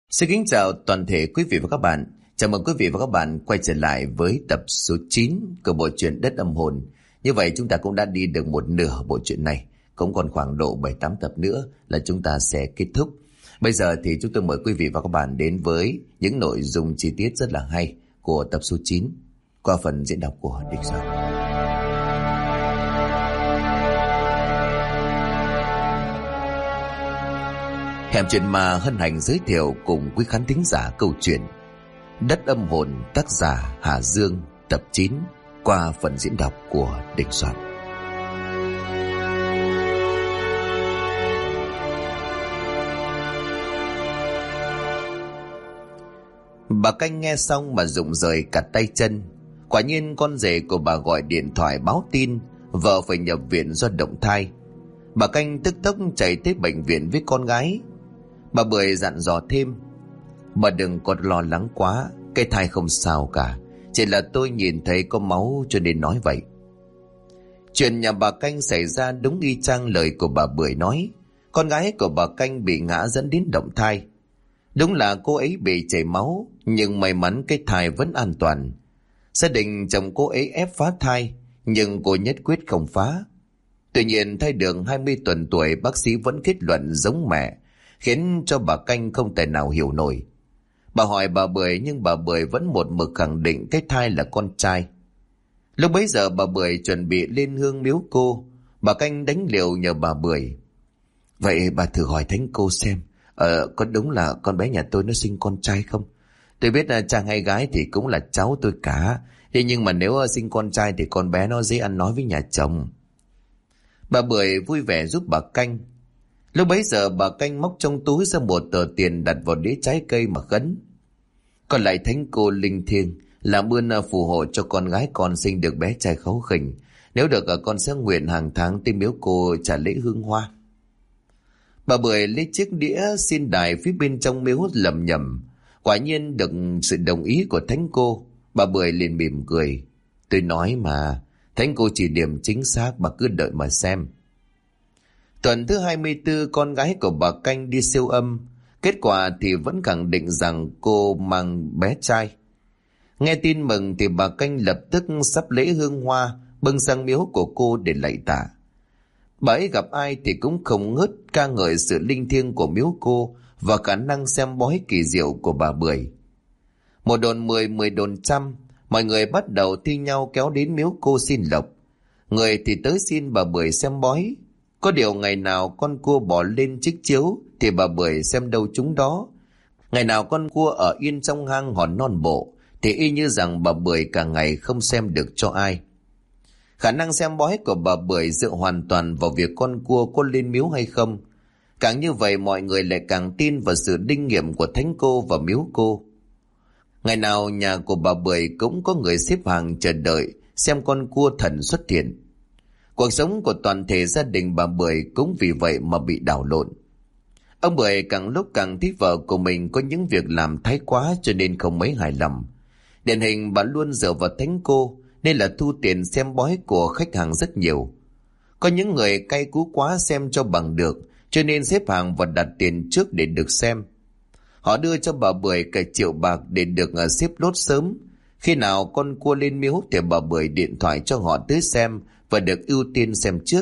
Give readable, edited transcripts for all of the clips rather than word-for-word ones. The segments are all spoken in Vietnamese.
Xin kính chào toàn thể quý vị và các bạn. Chào mừng quý vị và các bạn quay trở lại với tập số 9 của bộ truyện Đất Âm Hồn. Như vậy chúng ta cũng đã đi được một nửa bộ truyện này. Cũng còn khoảng độ 7-8 tập nữa là chúng ta sẽ kết thúc. Bây giờ thì chúng tôi mời quý vị và các bạn đến với những nội dung chi tiết rất là hay của tập số 9 qua phần diễn đọc của Đình Soạn. Hẻm Chuyện Ma hân hạnh giới thiệu cùng quý khán thính giả câu chuyện Đất Âm Hồn, tác giả Hà Dương, tập 9 qua phần diễn đọc của Đình Soạn. Bà Canh nghe xong mà rụng rời cả tay chân. Quả nhiên con rể của bà gọi điện thoại báo tin vợ phải nhập viện do động thai. Bà Canh tức tốc chạy tới bệnh viện với con gái. Bà Bưởi dặn dò thêm: "Bà đừng có lo lắng quá, cái thai không sao cả, chỉ là tôi nhìn thấy có máu cho nên nói vậy." Chuyện nhà bà Canh xảy ra đúng y chang lời của bà Bưởi nói. Con gái của bà Canh bị ngã dẫn đến động thai. Đúng là cô ấy bị chảy máu, nhưng may mắn cái thai vẫn an toàn. Gia đình chồng cô ấy ép phá thai, nhưng cô nhất quyết không phá. Tuy nhiên thai được 20 tuần tuổi, bác sĩ vẫn kết luận giống mẹ, khiến cho bà Canh không thể nào hiểu nổi. Bà hỏi bà Bưởi, nhưng bà Bưởi vẫn một mực khẳng định cái thai là con trai. Lúc bấy giờ bà Bưởi chuẩn bị lên hương miếu cô. Bà Canh đánh liều nhờ bà Bưởi: "Vậy bà thử hỏi thánh cô xem, có đúng là con bé nhà tôi nó sinh con trai không? Tôi biết là chàng hay gái thì cũng là cháu tôi cả. Thế nhưng mà nếu sinh con trai thì con bé nó dễ ăn nói với nhà chồng." Bà Bưởi vui vẻ giúp bà Canh. Lúc bấy giờ bà Canh móc trong túi ra một tờ tiền đặt vào đĩa trái cây mà khấn: "Còn lại thánh cô linh thiêng, làm ơn phù hộ cho con gái con sinh được bé trai kháu khỉnh. Nếu được con sẽ nguyện hàng tháng tới miếu cô trả lễ hương hoa." Bà Bưởi lấy chiếc đĩa xin đài phía bên trong miếu lẩm nhẩm. Quả nhiên được sự đồng ý của thánh cô. Bà Bưởi liền mỉm cười: "Tôi nói mà, thánh cô chỉ điểm chính xác, bà cứ đợi mà xem." Tuần thứ 24, con gái của bà Canh đi siêu âm. Kết quả thì vẫn khẳng định rằng cô mang bé trai. Nghe tin mừng thì bà Canh lập tức sắp lễ hương hoa bưng sang miếu của cô để lạy tạ. Bà ấy gặp ai thì cũng không ngớt ca ngợi sự linh thiêng của miếu cô và khả năng xem bói kỳ diệu của bà Bưởi. Một đồn 10, 10 đồn trăm, mọi người bắt đầu thi nhau kéo đến miếu cô xin lộc. Người thì tới xin bà Bưởi xem bói. Có điều ngày nào con cua bỏ lên chiếc chiếu thì bà Bưởi xem đâu chúng đó. Ngày nào con cua ở yên trong hang hòn non bộ thì y như rằng bà Bưởi cả ngày không xem được cho ai. Khả năng xem bói của bà Bưởi dựa hoàn toàn vào việc con cua có lên miếu hay không. Càng như vậy mọi người lại càng tin vào sự linh nghiệm của thánh cô và miếu cô. Ngày nào nhà của bà Bưởi cũng có người xếp hàng chờ đợi xem con cua thần xuất hiện. Cuộc sống của toàn thể gia đình bà Bưởi cũng vì vậy mà bị đảo lộn. Ông Bưởi càng lúc càng thích vợ của mình có những việc làm thái quá cho nên không mấy hài lòng. Điển hình bà luôn dựa vào thánh cô nên là thu tiền xem bói của khách hàng rất nhiều. Có những người cay cú quá xem cho bằng được cho nên xếp hàng và đặt tiền trước để được xem. Họ đưa cho bà Bưởi cả triệu bạc để được xếp lốt sớm. Khi nào con cua lên miếu thì bà Bưởi điện thoại cho họ tới xem và được ưu tiên xem trước.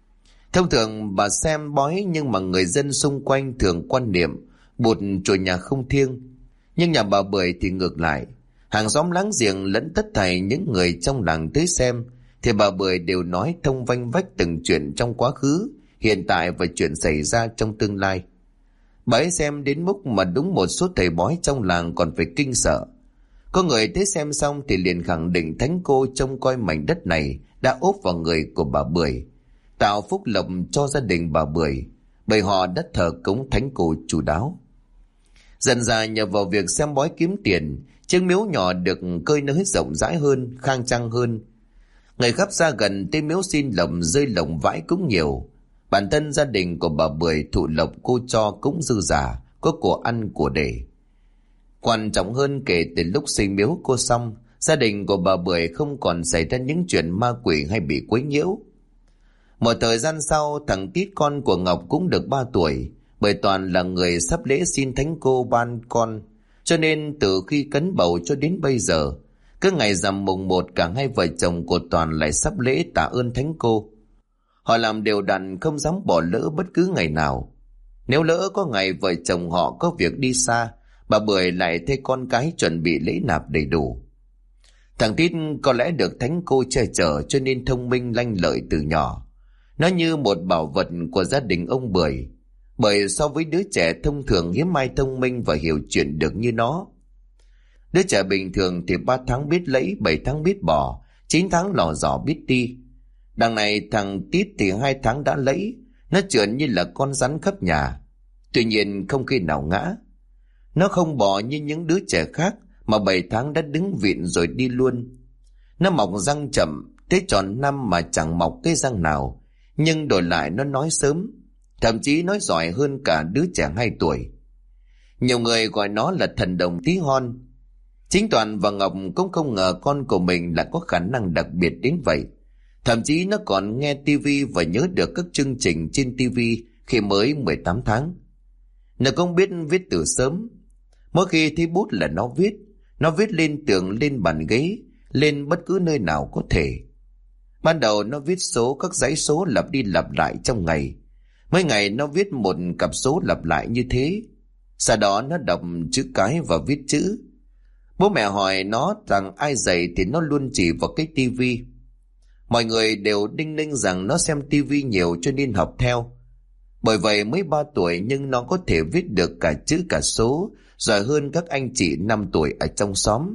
Thông thường bà xem bói nhưng mà người dân xung quanh thường quan niệm bụt chùa nhà không thiêng. Nhưng nhà bà Bưởi thì ngược lại. Hàng xóm láng giềng lẫn tất thảy những người trong làng tới xem thì bà Bưởi đều nói thông vanh vách từng chuyện trong quá khứ, hiện tại và chuyện xảy ra trong tương lai. Bà ấy xem đến mức mà đúng một số thầy bói trong làng còn phải kinh sợ. Có người tới xem xong thì liền khẳng định thánh cô trông coi mảnh đất này đã ốp vào người của bà Bưởi, tạo phúc lộc cho gia đình bà Bưởi, bởi họ đã thờ cúng thánh cô chu đáo. Dần dà nhờ vào việc xem bói kiếm tiền, chiếc miếu nhỏ được cơi nới rộng rãi hơn, khang trang hơn. Người khắp xa gần tới miếu xin lộc rơi lộc vãi cũng nhiều. Bản thân gia đình của bà Bưởi thụ lộc cô cho cũng dư giả, có của ăn của để. Quan trọng hơn, kể từ lúc xây miếu cô xong, gia đình của bà Bưởi không còn xảy ra những chuyện ma quỷ hay bị quấy nhiễu. Một thời gian sau, thằng Tít con của Ngọc cũng được 3 tuổi. bởi Toàn là người sắp lễ xin thánh cô ban con, cho nên từ khi cấn bầu cho đến bây giờ, cứ ngày rằm mùng 1 cả hai vợ chồng của Toàn lại sắp lễ tạ ơn thánh cô. Họ làm đều đặn, không dám bỏ lỡ bất cứ ngày nào. Nếu lỡ có ngày vợ chồng họ có việc đi xa, bà Bưởi lại thay con cái chuẩn bị lễ nạp đầy đủ. Thằng Tít có lẽ được thánh cô che chở cho nên thông minh lanh lợi từ nhỏ. Nó như một bảo vật của gia đình ông Bưởi, bởi so với đứa trẻ thông thường hiếm ai thông minh và hiểu chuyện được như nó. Đứa trẻ bình thường thì 3 tháng biết lấy, 7 tháng biết bỏ, 9 tháng lò dò biết đi. Đằng này thằng Tít thì 2 tháng đã lấy, nó trườn như là con rắn khắp nhà. Tuy nhiên không khi nào ngã. Nó không bò như những đứa trẻ khác, mà 7 tháng đã đứng vịn rồi đi luôn. Nó mọc răng chậm, tới tròn năm mà chẳng mọc cái răng nào, nhưng đổi lại nó nói sớm, thậm chí nói giỏi hơn cả đứa trẻ 2 tuổi. Nhiều người gọi nó là thần đồng tí hon. Chính Toàn và Ngọc cũng không ngờ con của mình lại có khả năng đặc biệt đến vậy. Thậm chí nó còn nghe tivi và nhớ được các chương trình trên tivi khi mới 18 tháng. Nó cũng biết viết từ sớm. Mỗi khi thấy bút là nó viết lên tường, lên bàn ghế, lên bất cứ nơi nào có thể. Ban đầu nó viết số, các dãy số lặp đi lặp lại trong ngày. Mỗi ngày nó viết một cặp số lặp lại như thế. Sau đó nó đọc chữ cái và viết chữ. Bố mẹ hỏi nó rằng ai dạy thì nó luôn chỉ vào cái tivi. Mọi người đều đinh ninh rằng nó xem tivi nhiều cho nên học theo. Bởi vậy mới 3 tuổi nhưng nó có thể viết được cả chữ cả số, giỏi hơn các anh chị 5 tuổi ở trong xóm.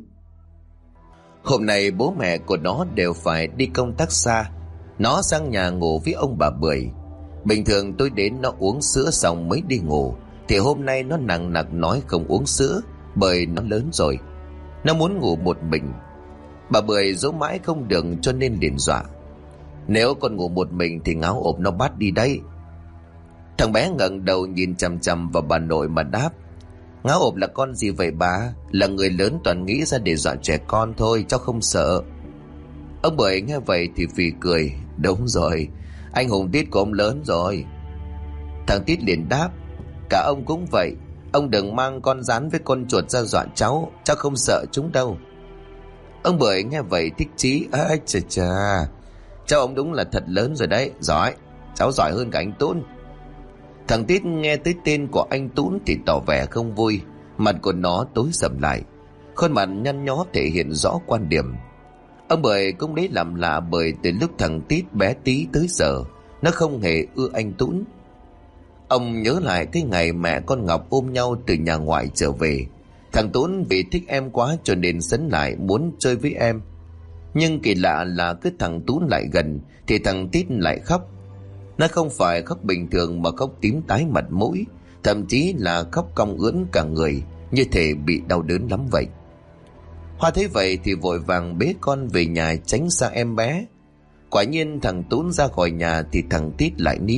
Hôm nay bố mẹ của nó đều phải đi công tác xa. Nó sang nhà ngủ với ông bà Bưởi. Bình thường tôi đến nó uống sữa xong mới đi ngủ, thì hôm nay nó nằng nặc nói không uống sữa bởi nó lớn rồi. Nó muốn ngủ một mình. Bà Bưởi dỗ mãi không được cho nên liền dọa: nếu con ngủ một mình thì ngáo ộp nó bắt đi đấy. Thằng bé ngẩng đầu nhìn chằm chằm vào bà nội mà đáp: ngáo ộp là con gì vậy bà? Là người lớn toàn nghĩ ra để dọa trẻ con thôi, cháu không sợ. Ông Bưởi nghe vậy thì phì cười: đúng rồi, anh hùng Tít của ông lớn rồi. Thằng Tít liền đáp: cả ông cũng vậy, ông đừng mang con rắn với con chuột ra dọa cháu không sợ chúng đâu. Ông Bưởi nghe vậy thích chí: ái chà chà, cháu ông đúng là thật lớn rồi đấy, giỏi, cháu giỏi hơn cả anh Tún. Thằng Tít nghe tới tên của anh Tún thì tỏ vẻ không vui, mặt của nó tối sầm lại, khuôn mặt nhăn nhó thể hiện rõ quan điểm. Ông Bưởi cũng lấy làm lạ, bởi từ lúc thằng Tít bé tí tới giờ nó không hề ưa anh Tún. Ông nhớ lại cái ngày mẹ con Ngọc ôm nhau từ nhà ngoại trở về. Thằng Tún vì thích em quá cho nên sấn lại muốn chơi với em. Nhưng kỳ lạ là cứ thằng Tún lại gần thì thằng Tít lại khóc. Nó không phải khóc bình thường mà khóc tím tái mặt mũi, thậm chí là khóc cong ưỡn cả người, như thể bị đau đớn lắm vậy. Hoa thấy vậy thì vội vàng bế con về nhà tránh xa em bé. Quả nhiên thằng Tún ra khỏi nhà thì thằng Tít lại nín.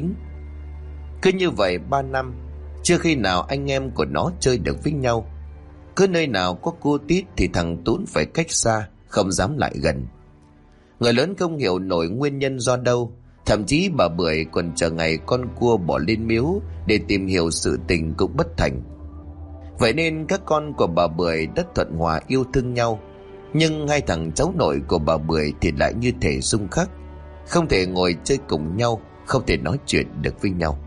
Cứ như vậy 3 năm, chưa khi nào anh em của nó chơi được với nhau. Cứ nơi nào có cô Tít thì thằng Tún phải cách xa, không dám lại gần. Người lớn không hiểu nổi nguyên nhân do đâu. Thậm chí bà Bưởi còn chờ ngày con cua bỏ lên miếu để tìm hiểu sự tình cũng bất thành. Vậy nên các con của bà Bưởi rất thuận hòa yêu thương nhau. Nhưng hai thằng cháu nội của bà Bưởi thì lại như thể xung khắc, không thể ngồi chơi cùng nhau, không thể nói chuyện được với nhau.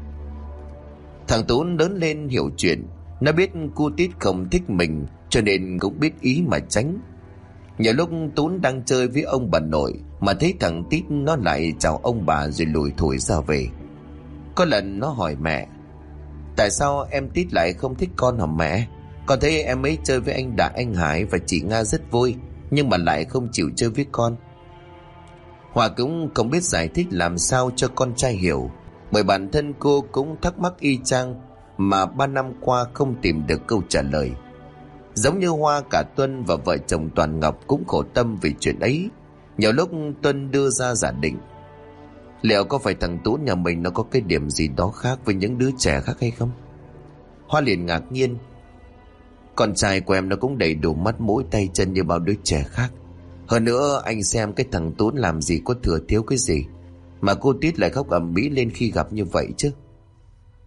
Thằng Tún lớn lên hiểu chuyện. Nó biết cô Tít không thích mình cho nên cũng biết ý mà tránh. Nhiều lúc Tún đang chơi với ông bà nội mà thấy thằng Tít nó lại chào ông bà rồi lủi thủi ra về. Có lần nó hỏi mẹ: tại sao em Tít lại không thích con hả mẹ? Con thấy em ấy chơi với anh Đại, anh Hải và chị Nga rất vui, nhưng mà lại không chịu chơi với con. Hòa cũng không biết giải thích làm sao cho con trai hiểu, bởi bản thân cô cũng thắc mắc y chang mà 3 năm qua không tìm được câu trả lời. Giống như Hoa, cả Tuân và vợ chồng Toàn Ngọc cũng khổ tâm vì chuyện ấy. Nhiều lúc Tuân đưa ra giả định: liệu có phải thằng Tú nhà mình nó có cái điểm gì đó khác với những đứa trẻ khác hay không? Hoa liền ngạc nhiên: con trai của em nó cũng đầy đủ mắt mũi tay chân như bao đứa trẻ khác. Hơn nữa anh xem cái thằng Tú làm gì có thừa thiếu cái gì mà cô Tít lại khóc ầm ĩ lên khi gặp như vậy chứ.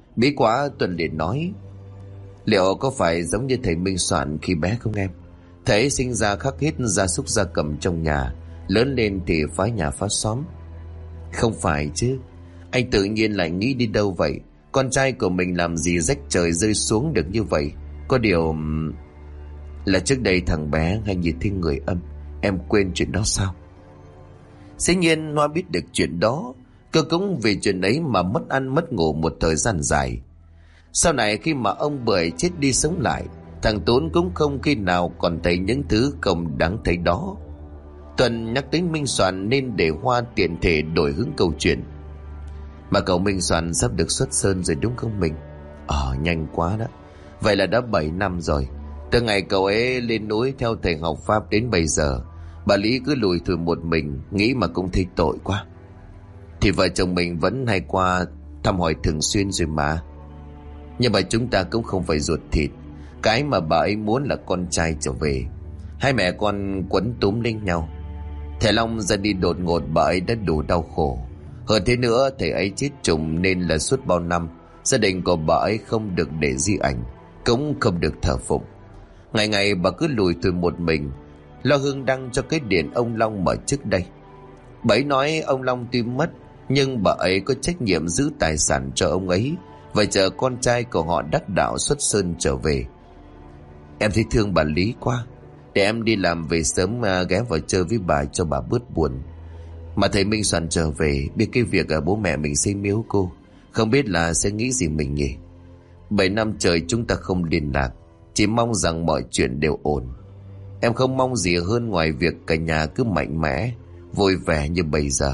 Bí quá Tuân liền nói: liệu có phải giống như thầy Minh Soạn khi bé không em? Thầy ấy sinh ra khắc hết gia súc gia cầm trong nhà, lớn lên thì phá nhà phá xóm. Không phải chứ, anh tự nhiên lại nghĩ đi đâu vậy? Con trai của mình làm gì rách trời rơi xuống được như vậy? Có điều là trước đây thằng bé hay nhìn thấy người âm. Em quên chuyện đó sao? Dĩ nhiên Hoa biết được chuyện đó. Cô cũng vì chuyện ấy mà mất ăn mất ngủ một thời gian dài. Sau này khi mà ông Bưởi chết đi sống lại, thằng Tún cũng không khi nào còn thấy những thứ không đáng thấy đó. Tuần nhắc tới Minh Soạn nên để Hoa tiện thể đổi hướng câu chuyện. Mà cậu Minh Soạn sắp được xuất sơn rồi đúng không mình? Nhanh quá đó. Vậy là đã 7 năm rồi. Từ ngày cậu ấy lên núi theo thầy học Pháp đến bây giờ, bà Lý cứ lủi thủi một mình, nghĩ mà cũng thấy tội quá. Thì vợ chồng mình vẫn hay qua thăm hỏi thường xuyên rồi mà. Nhưng mà chúng ta cũng không phải ruột thịt. Cái mà bà ấy muốn là con trai trở về. Hai mẹ con quấn túm lên nhau. Thầy Long ra đi đột ngột, bà ấy đã đủ đau khổ. Hơn thế nữa, thầy ấy chết trùng nên là suốt bao năm gia đình của bà ấy không được để di ảnh, cũng không được thờ phụng. Ngày ngày bà cứ lủi thủi một mình, lo hương đăng cho cái điện ông Long mở trước đây. Bà ấy nói ông Long tuy mất, nhưng bà ấy có trách nhiệm giữ tài sản cho ông ấy, và chờ con trai của họ đắc đạo xuất sơn trở về. Em thấy thương bà Lý quá. Để em đi làm về sớm ghé vào chơi với bà cho bà bớt buồn. Mà thầy Minh Soạn trở về, biết cái việc bố mẹ mình xây miếu cô, không biết là sẽ nghĩ gì mình nhỉ. 7 năm trời chúng ta không liên lạc, chỉ mong rằng mọi chuyện đều ổn. Em không mong gì hơn ngoài việc cả nhà cứ mạnh mẽ, vui vẻ như bây giờ.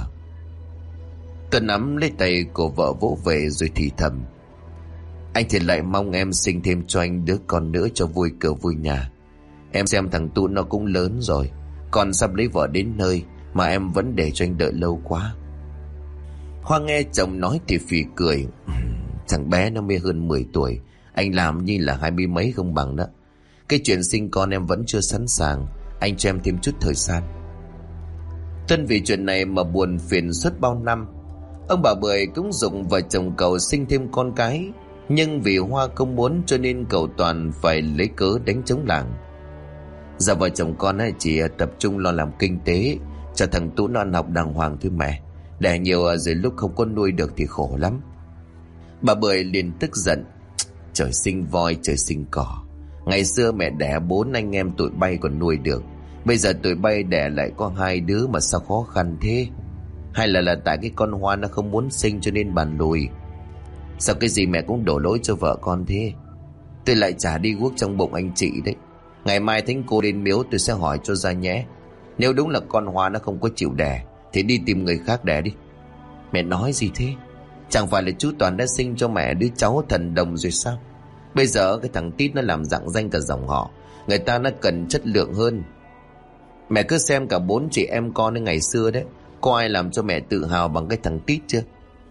Tuấn nắm lấy tay của vợ vỗ về rồi thì thầm: anh thì lại mong em sinh thêm cho anh đứa con nữa cho vui cửa vui nhà. Em xem thằng Tún nó cũng lớn rồi, còn sắp lấy vợ đến nơi mà em vẫn để cho anh đợi lâu quá. Hoa nghe chồng nói thì phì cười. Thằng bé nó mới hơn 10 tuổi, anh làm như là 20 mấy không bằng đó. Cái chuyện sinh con em vẫn chưa sẵn sàng, anh cho em thêm chút thời gian. Tuân vì chuyện này mà buồn phiền suốt bao năm. Ông bà Bưởi cũng dùng vợ chồng cậu sinh thêm con cái, nhưng vì Hoa không muốn cho nên cậu toàn phải lấy cớ đánh chống làng. Giờ vợ chồng con chỉ tập trung lo làm kinh tế, cho thằng Tú nó ăn học đàng hoàng thôi mẹ. Đẻ nhiều rồi lúc không có nuôi được thì khổ lắm. Bà Bưởi liền tức giận: trời sinh voi trời sinh cỏ. Ngày xưa mẹ đẻ 4 anh em tụi bay còn nuôi được, bây giờ tụi bay đẻ lại có 2 đứa mà sao khó khăn thế? Hay là tại cái con Hoa nó không muốn sinh cho nên bàn lùi? Sao cái gì mẹ cũng đổ lỗi cho vợ con thế? Tôi lại chả đi guốc trong bụng anh chị đấy. Ngày mai thánh cô đến miếu tôi sẽ hỏi cho ra nhé. Nếu đúng là con Hoa nó không có chịu đẻ thì đi tìm người khác đẻ đi. Mẹ nói gì thế? Chẳng phải là chú Toàn đã sinh cho mẹ đứa cháu thần đồng rồi sao? Bây giờ cái thằng Tít nó làm rạng danh cả dòng họ. Người ta nó cần chất lượng hơn. Mẹ cứ xem cả 4 chị em con đến ngày xưa đấy, có ai làm cho mẹ tự hào bằng cái thằng Tít chưa?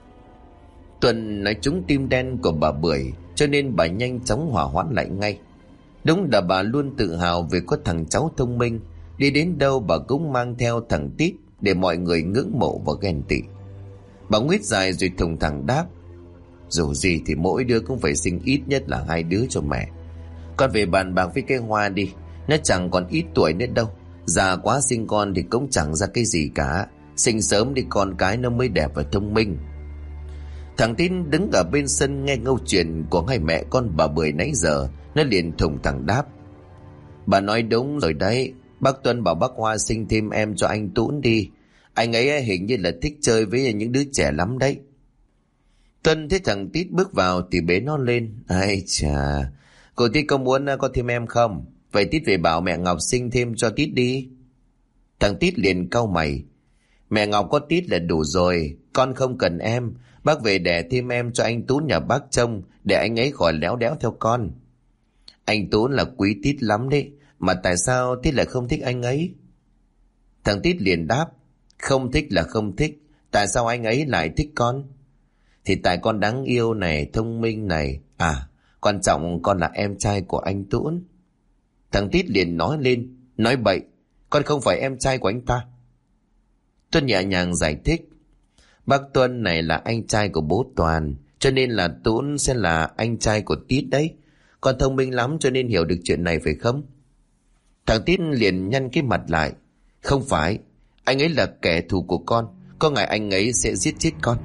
Tuần nói trúng tim đen của bà Bưởi, cho nên bà nhanh chóng hòa hoãn lại ngay. Đúng là bà luôn tự hào về có thằng cháu thông minh, đi đến đâu bà cũng mang theo thằng Tít để mọi người ngưỡng mộ và ghen tị. Bà nguyết dài rồi thùng thẳng đáp: dù gì thì mỗi đứa cũng phải sinh ít nhất là 2 đứa cho mẹ. Con về bàn bạc với cái Hoa đi, nó chẳng còn ít tuổi nữa đâu. Già quá sinh con thì cũng chẳng ra cái gì cả. Sinh sớm đi con cái nó mới đẹp và thông minh. Thằng Tín đứng ở bên sân nghe câu chuyện của hai mẹ con bà Bưởi nãy giờ, nó liền thùng thẳng đáp: bà nói đúng rồi đấy. Bác Tuân bảo bác Hoa sinh thêm em cho anh Tún đi. Anh ấy hình như là thích chơi với những đứa trẻ lắm đấy. Tuân thấy thằng Tít bước vào thì bế nó lên: ai chà, cô Tít có muốn có thêm em không? Vậy Tít về bảo mẹ Ngọc sinh thêm cho Tít đi. Thằng Tít liền cau mày: mẹ Ngọc có Tít là đủ rồi, con không cần em. Bác về đẻ thêm em cho anh Tún nhà bác trông, để anh ấy khỏi léo đéo theo con. Anh Tún là quý Tít lắm đấy, mà tại sao Tít lại không thích anh ấy? Thằng Tít liền đáp: không thích là không thích, tại sao anh ấy lại thích con? Thì tại con đáng yêu này, thông minh này. À, quan trọng con là em trai của anh Tún. Thằng Tít liền nói lên: nói bậy, con không phải em trai của anh ta. Tuân nhẹ nhàng giải thích: bác Tuân này là anh trai của bố Toàn, cho nên là Tún sẽ là anh trai của Tít đấy. Con thông minh lắm cho nên hiểu được chuyện này phải không? Thằng Tít liền nhăn cái mặt lại. Không phải, anh ấy là kẻ thù của con. Có ngày anh ấy sẽ giết chết con.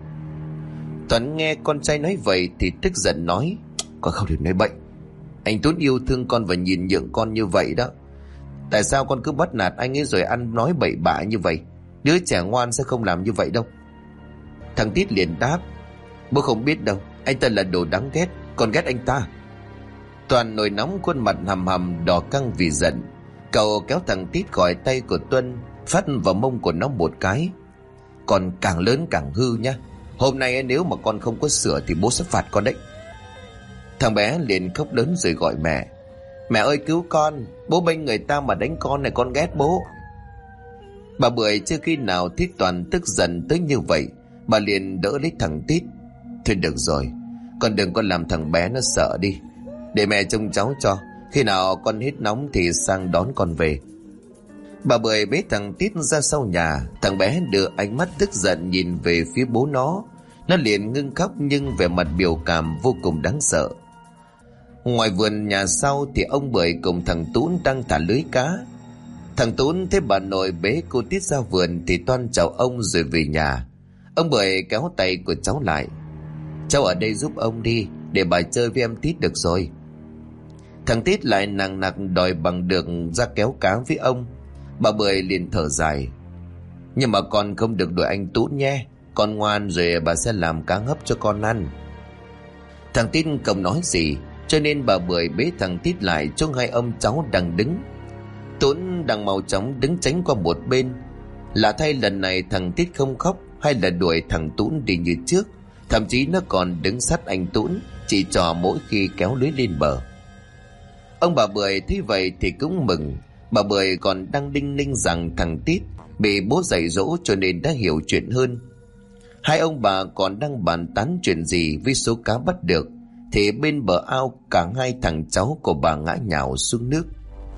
Tuấn nghe con trai nói vậy thì tức giận nói. Con không được nói bậy. Anh Tún yêu thương con và nhìn nhượng con như vậy đó. Tại sao con cứ bắt nạt anh ấy rồi ăn nói bậy bạ như vậy? Đứa trẻ ngoan sẽ không làm như vậy đâu. Thằng Tít liền đáp. Bố không biết đâu, anh ta là đồ đáng ghét. Con ghét anh ta. Toàn nổi nóng, khuôn mặt hầm hầm đỏ căng vì giận. Cậu kéo thằng Tít khỏi tay của Tuân, phát vào mông của nó một cái. Con càng lớn càng hư nhá. Hôm nay nếu mà con không có sửa thì bố sẽ phạt con đấy. Thằng bé liền khóc lớn rồi gọi mẹ. Mẹ ơi cứu con, bố bênh người ta mà đánh con này, con ghét bố. Bà Bưởi chưa khi nào thấy Toàn tức giận tới như vậy. Bà liền đỡ lấy thằng Tít. Thôi được rồi, con đừng có làm thằng bé nó sợ đi. Để mẹ trông cháu cho. Khi nào con hết nóng thì sang đón con về. Bà Bưởi bế thằng Tít ra sau nhà. Thằng bé đưa ánh mắt tức giận nhìn về phía bố nó. Nó liền ngưng khóc nhưng vẻ mặt biểu cảm vô cùng đáng sợ. Ngoài vườn nhà sau thì ông Bưởi cùng thằng Tún đang thả lưới cá. Thằng Tún thấy bà nội bế cô Tít ra vườn thì toan chào ông rồi về nhà. Ông Bưởi kéo tay của cháu lại. Cháu ở đây giúp ông đi, để bà chơi với em Tít được rồi. Thằng Tít lại nằng nặc đòi bằng được ra kéo cá với ông. Bà Bưởi liền thở dài. Nhưng mà con không được đuổi anh Tún nhé. Con ngoan rồi bà sẽ làm cá hấp cho con ăn. Thằng Tít không nói gì, cho nên bà Bưởi bế thằng Tít lại chỗ hai ông cháu đang đứng. Tún đang mau chóng đứng tránh qua một bên. Lạ thay lần này thằng Tít không khóc hay là đuổi thằng Tún đi như trước. Thậm chí nó còn đứng sát anh Tún, chỉ trò mỗi khi kéo lưới lên bờ. Ông bà Bưởi thấy vậy thì cũng mừng. Bà Bưởi còn đang đinh ninh rằng thằng Tít bị bố dạy dỗ cho nên đã hiểu chuyện hơn. Hai ông bà còn đang bàn tán chuyện gì với số cá bắt được thì bên bờ ao cả hai thằng cháu của bà ngã nhào xuống nước.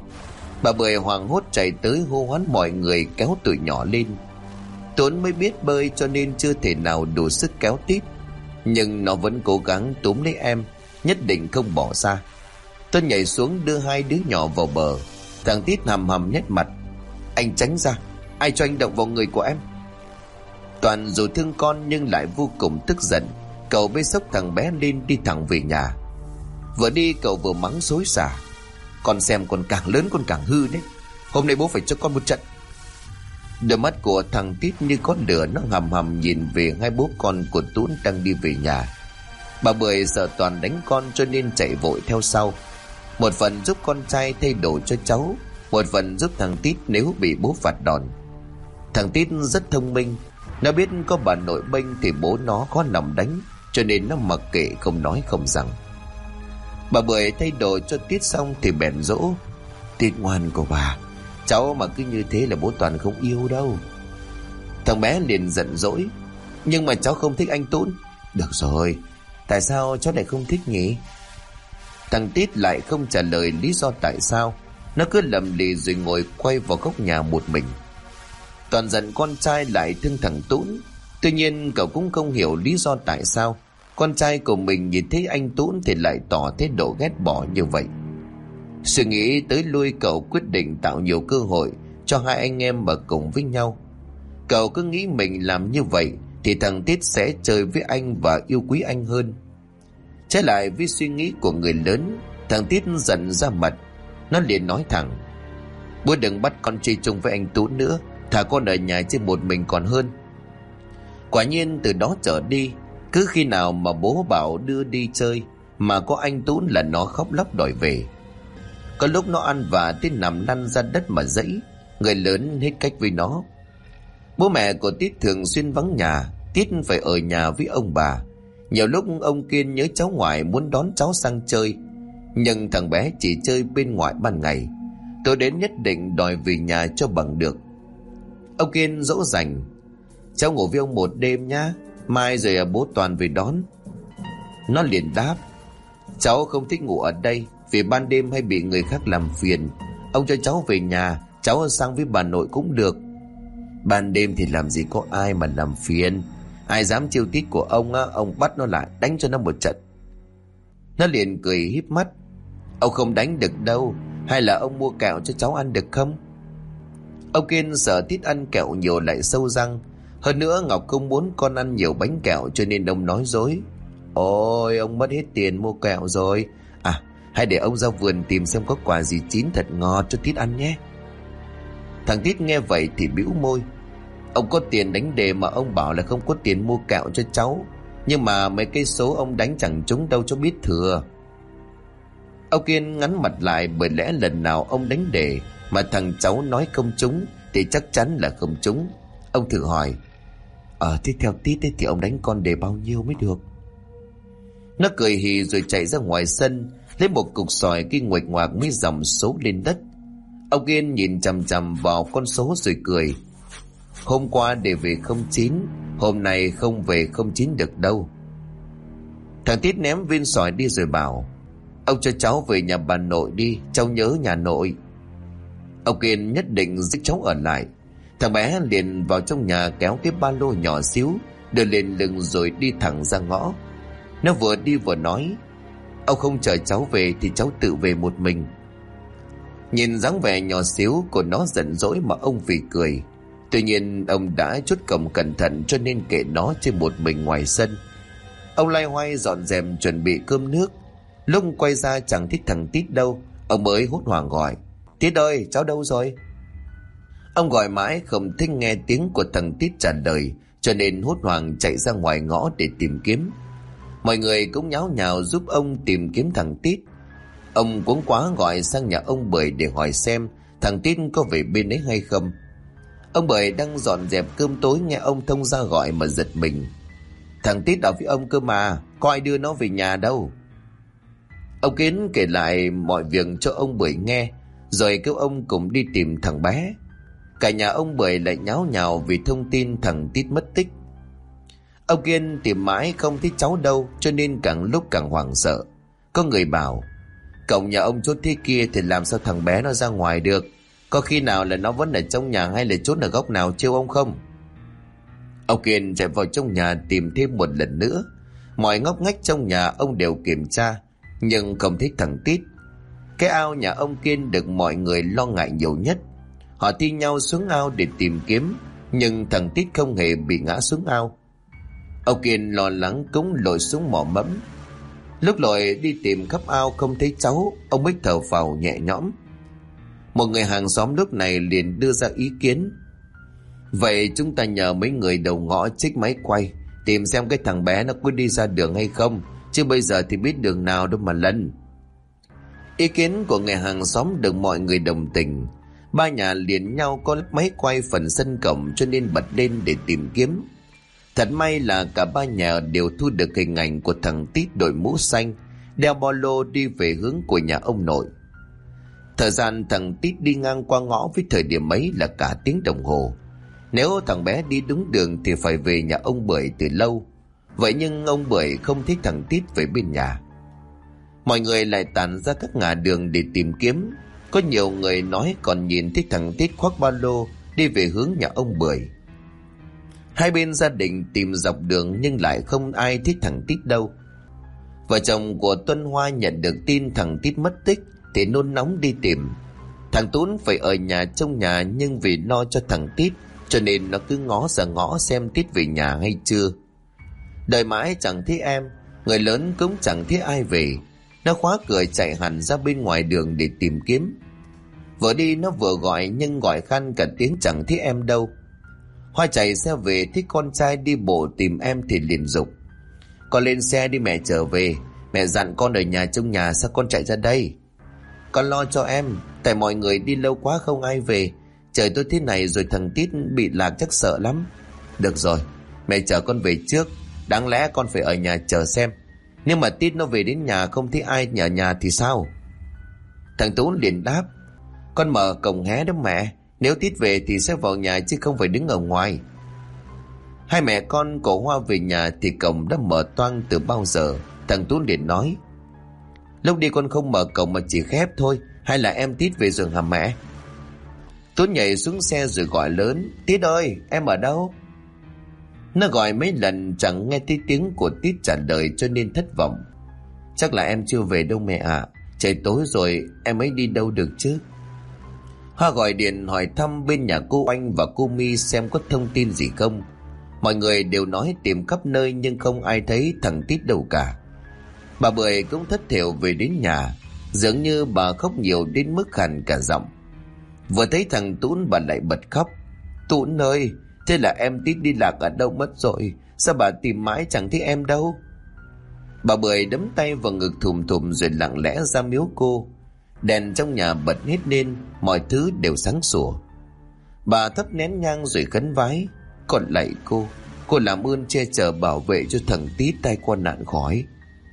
Bà Bưởi hoảng hốt chạy tới hô hoán mọi người kéo tụi nhỏ lên. Tuấn mới biết bơi cho nên chưa thể nào đủ sức kéo Tít, nhưng nó vẫn cố gắng túm lấy em, nhất định không bỏ ra. Tuấn nhảy xuống đưa hai đứa nhỏ vào bờ. Thằng Tít hầm hầm nhếch mặt. Anh tránh ra, ai cho anh động vào người của em? Toàn dù thương con nhưng lại vô cùng tức giận. Cậu bế xốc thằng bé lên đi thẳng về nhà. Vừa đi cậu vừa mắng xối xả. Con xem con càng lớn con càng hư đấy. Hôm nay bố phải cho con một trận. Đôi mắt của thằng Tít như có lửa, nó hầm hầm nhìn về hai bố con của Tún đang đi về nhà. Bà Bưởi sợ Toàn đánh con cho nên chạy vội theo sau. Một phần giúp con trai thay đồ cho cháu, một phần giúp thằng Tít nếu bị bố phạt đòn. Thằng Tít rất thông minh. Nó biết có bà nội bênh thì bố nó khó lòng đánh, cho nên nó mặc kệ không nói không rằng. Bà Bưởi thay đồ cho Tít xong thì bèn dỗ. Tít ngoan của bà, cháu mà cứ như thế là bố Toàn không yêu đâu. Thằng bé liền giận dỗi. Nhưng mà cháu không thích anh Tún. Được rồi, tại sao cháu lại không thích nhỉ? Thằng Tít lại không trả lời lý do tại sao. Nó cứ lầm lì rồi ngồi quay vào góc nhà một mình. Toàn giận con trai lại thương thằng Tún. Tuy nhiên cậu cũng không hiểu lý do tại sao con trai của mình nhìn thấy anh Tún thì lại tỏ thái độ ghét bỏ như vậy. Suy nghĩ tới lui cậu quyết định tạo nhiều cơ hội cho hai anh em mà cùng với nhau. Cậu cứ nghĩ mình làm như vậy thì thằng Tít sẽ chơi với anh và yêu quý anh hơn. Trái lại với suy nghĩ của người lớn, thằng Tít giận ra mặt. Nó liền nói thẳng. Bố đừng bắt con chơi chung với anh Tún nữa. Thả con ở nhà trên một mình còn hơn. Quả nhiên từ đó trở đi, cứ khi nào mà bố bảo đưa đi chơi mà có anh Tún là nó khóc lóc đòi về. Có lúc nó ăn vạ tới nằm lăn ra đất mà dẫy. Người lớn hết cách với nó. Bố mẹ của Tít thường xuyên vắng nhà. Tít phải ở nhà với ông bà. Nhiều lúc ông Kiên nhớ cháu ngoại muốn đón cháu sang chơi, nhưng thằng bé chỉ chơi bên ngoài ban ngày. Tối đến nhất định đòi về nhà cho bằng được. Ông Kiên dỗ dành. Cháu ngủ với ông một đêm nhá, mai rồi bố Toàn về đón. Nó liền đáp. Cháu không thích ngủ ở đây, vì ban đêm hay bị người khác làm phiền. Ông cho cháu về nhà, cháu sang với bà nội cũng được. Ban đêm thì làm gì có ai mà làm phiền. Ai dám chiêu tít của ông á, ông bắt nó lại đánh cho nó một trận. Nó liền cười híp mắt. Ông không đánh được đâu, hay là ông mua kẹo cho cháu ăn được không? Ông Kiên sợ Tít ăn kẹo nhiều lại sâu răng. Hơn nữa Ngọc không muốn con ăn nhiều bánh kẹo, cho nên ông nói dối. Ôi, ông mất hết tiền mua kẹo rồi. À, hay để ông ra vườn tìm xem có quả gì chín thật ngọt cho Tít ăn nhé. Thằng Tít nghe vậy thì bĩu môi. Ông có tiền đánh đề mà ông bảo là không có tiền mua kẹo cho cháu. Nhưng mà mấy cây số ông đánh chẳng trúng đâu cho biết thừa. Ông Kiên ngắn mặt lại, bởi lẽ lần nào ông đánh đề mà thằng cháu nói không trúng thì chắc chắn là không trúng. Ông thử hỏi, thế theo Tít ấy thì ông đánh con đề bao nhiêu mới được? Nó cười hì rồi chạy ra ngoài sân, lấy một cục sỏi cái nguệch ngoạc mấy dòng số lên đất. Ông Kiên nhìn chằm chằm vào con số rồi cười. Hôm qua để về 09, hôm nay không về 09 được đâu. Thằng Tít ném viên sỏi đi rồi bảo, ông cho cháu về nhà bà nội đi, cháu nhớ nhà nội. Ông Kiên nhất định giữ cháu ở lại. Thằng bé liền vào trong nhà kéo cái ba lô nhỏ xíu, đưa lên lưng rồi đi thẳng ra ngõ. Nó vừa đi vừa nói, ông không chờ cháu về thì cháu tự về một mình. Nhìn dáng vẻ nhỏ xíu của nó giận dỗi mà ông Vì cười. Tuy nhiên ông đã chốt cổng cẩn thận cho nên kệ nó trên một mình ngoài sân. Ông loay hoay dọn dẹp chuẩn bị cơm nước. Lúc quay ra chẳng thích thằng Tít đâu, ông mới hốt hoảng gọi, Tít ơi, cháu đâu rồi? Ông gọi mãi không thích nghe tiếng của thằng Tít trả lời, cho nên hốt hoảng chạy ra ngoài ngõ để tìm kiếm. Mọi người cũng nháo nhào giúp ông tìm kiếm thằng Tít. Ông cuống quá gọi sang nhà ông Bưởi để hỏi xem thằng Tít có về bên ấy hay không. Ông Bưởi đang dọn dẹp cơm tối nghe ông thông ra gọi mà giật mình. Thằng Tít ở với ông cơ mà, có ai đưa nó về nhà đâu. Ông Kiến kể lại mọi việc cho ông Bưởi nghe, rồi kêu ông cùng đi tìm thằng bé. Cả nhà ông Bưởi lại nháo nhào vì thông tin thằng Tít mất tích. Ông Kiên tìm mãi không thấy cháu đâu, cho nên càng lúc càng hoảng sợ. Có người bảo, cổng nhà ông chốt thế kia thì làm sao thằng bé nó ra ngoài được? Có khi nào là nó vẫn ở trong nhà hay là trốn ở góc nào trêu ông không? Ông Kiên chạy vào trong nhà tìm thêm một lần nữa. Mọi ngóc ngách trong nhà ông đều kiểm tra, nhưng không thấy thằng Tít. Cái ao nhà ông Kiên được mọi người lo ngại nhiều nhất. Họ thi nhau xuống ao để tìm kiếm, nhưng thằng Tít không hề bị ngã xuống ao. Ông Kiên lo lắng cũng lội xuống mò mẫm. Lúc lội đi tìm khắp ao không thấy cháu, ông mới thở phào nhẹ nhõm. Một người hàng xóm lúc này liền đưa ra ý kiến, vậy chúng ta nhờ mấy người đầu ngõ trích máy quay tìm xem cái thằng bé nó có đi ra đường hay không, chứ bây giờ thì biết đường nào đâu mà lần. Ý kiến của người hàng xóm được mọi người đồng tình. Ba nhà liền nhau có lắp máy quay phần sân cổng, cho nên bật lên để tìm kiếm. Thật may là cả ba nhà đều thu được hình ảnh của thằng Tít đội mũ xanh, đeo ba lô đi về hướng của nhà ông nội. Thời gian thằng Tít đi ngang qua ngõ với thời điểm ấy là cả tiếng đồng hồ. Nếu thằng bé đi đúng đường thì phải về nhà ông Bưởi từ lâu. Vậy nhưng ông Bưởi không thích thằng Tít về bên nhà. Mọi người lại tản ra các ngả đường để tìm kiếm. Có nhiều người nói còn nhìn thấy thằng Tít khoác ba lô đi về hướng nhà ông Bưởi. Hai bên gia đình tìm dọc đường nhưng lại không ai thích thằng Tít đâu. Vợ chồng của Tuân Hoa nhận được tin thằng Tít mất tích thì nôn nóng đi tìm. Thằng Tún phải ở nhà trông nhà, nhưng vì lo cho thằng Tít cho nên nó cứ ngó ra ngõ xem Tít về nhà hay chưa. Đợi mãi chẳng thấy em, người lớn cũng chẳng thấy ai về. Nó khóa cửa chạy hẳn ra bên ngoài đường để tìm kiếm. Vừa đi nó vừa gọi, nhưng gọi khan cả tiếng chẳng thấy em đâu. Hoa chạy xe về thấy con trai đi bộ tìm em thì liền giục, con lên xe đi mẹ trở về, mẹ dặn con ở nhà trông nhà, sao con chạy ra đây? Con lo cho em, tại mọi người đi lâu quá không ai về. Trời tôi thế này rồi thằng Tít bị lạc chắc sợ lắm. Được rồi, mẹ chở con về trước. Đáng lẽ con phải ở nhà chờ xem. Nhưng mà Tít nó về đến nhà không thấy ai ở nhà thì sao? Thằng Tú liền đáp, con mở cổng hé đó mẹ. Nếu Tít về thì sẽ vào nhà chứ không phải đứng ở ngoài. Hai mẹ con cổ Hoa về nhà thì cổng đã mở toang từ bao giờ. Thằng Tú liền nói, lúc đi con không mở cổng mà chỉ khép thôi, hay là em Tít về rồi hả mẹ? Tú nhảy xuống xe rồi gọi lớn, Tít ơi, em ở đâu? Nó gọi mấy lần chẳng nghe thấy tiếng của Tít trả lời cho nên thất vọng. Chắc là em chưa về đâu mẹ ạ. Trời tối rồi em ấy đi đâu được chứ? Hoa gọi điện hỏi thăm bên nhà cô Anh và cô My xem có thông tin gì không. Mọi người đều nói tìm khắp nơi nhưng không ai thấy thằng Tít đâu cả. Bà Bưởi cũng thất thểu về đến nhà. Dường như bà khóc nhiều đến mức khàn cả giọng. Vừa thấy thằng Tún bà lại bật khóc. Tún ơi, thế là em Tít đi lạc ở đâu mất rồi? Sao bà tìm mãi chẳng thấy em đâu? Bà Bưởi đấm tay vào ngực thùm thùm rồi lặng lẽ ra miếu cô. Đèn trong nhà bật hết lên, mọi thứ đều sáng sủa. Bà thắp nén nhang rồi khấn vái. Còn lạy cô làm ơn che chở bảo vệ cho thằng Tít tai qua nạn khỏi.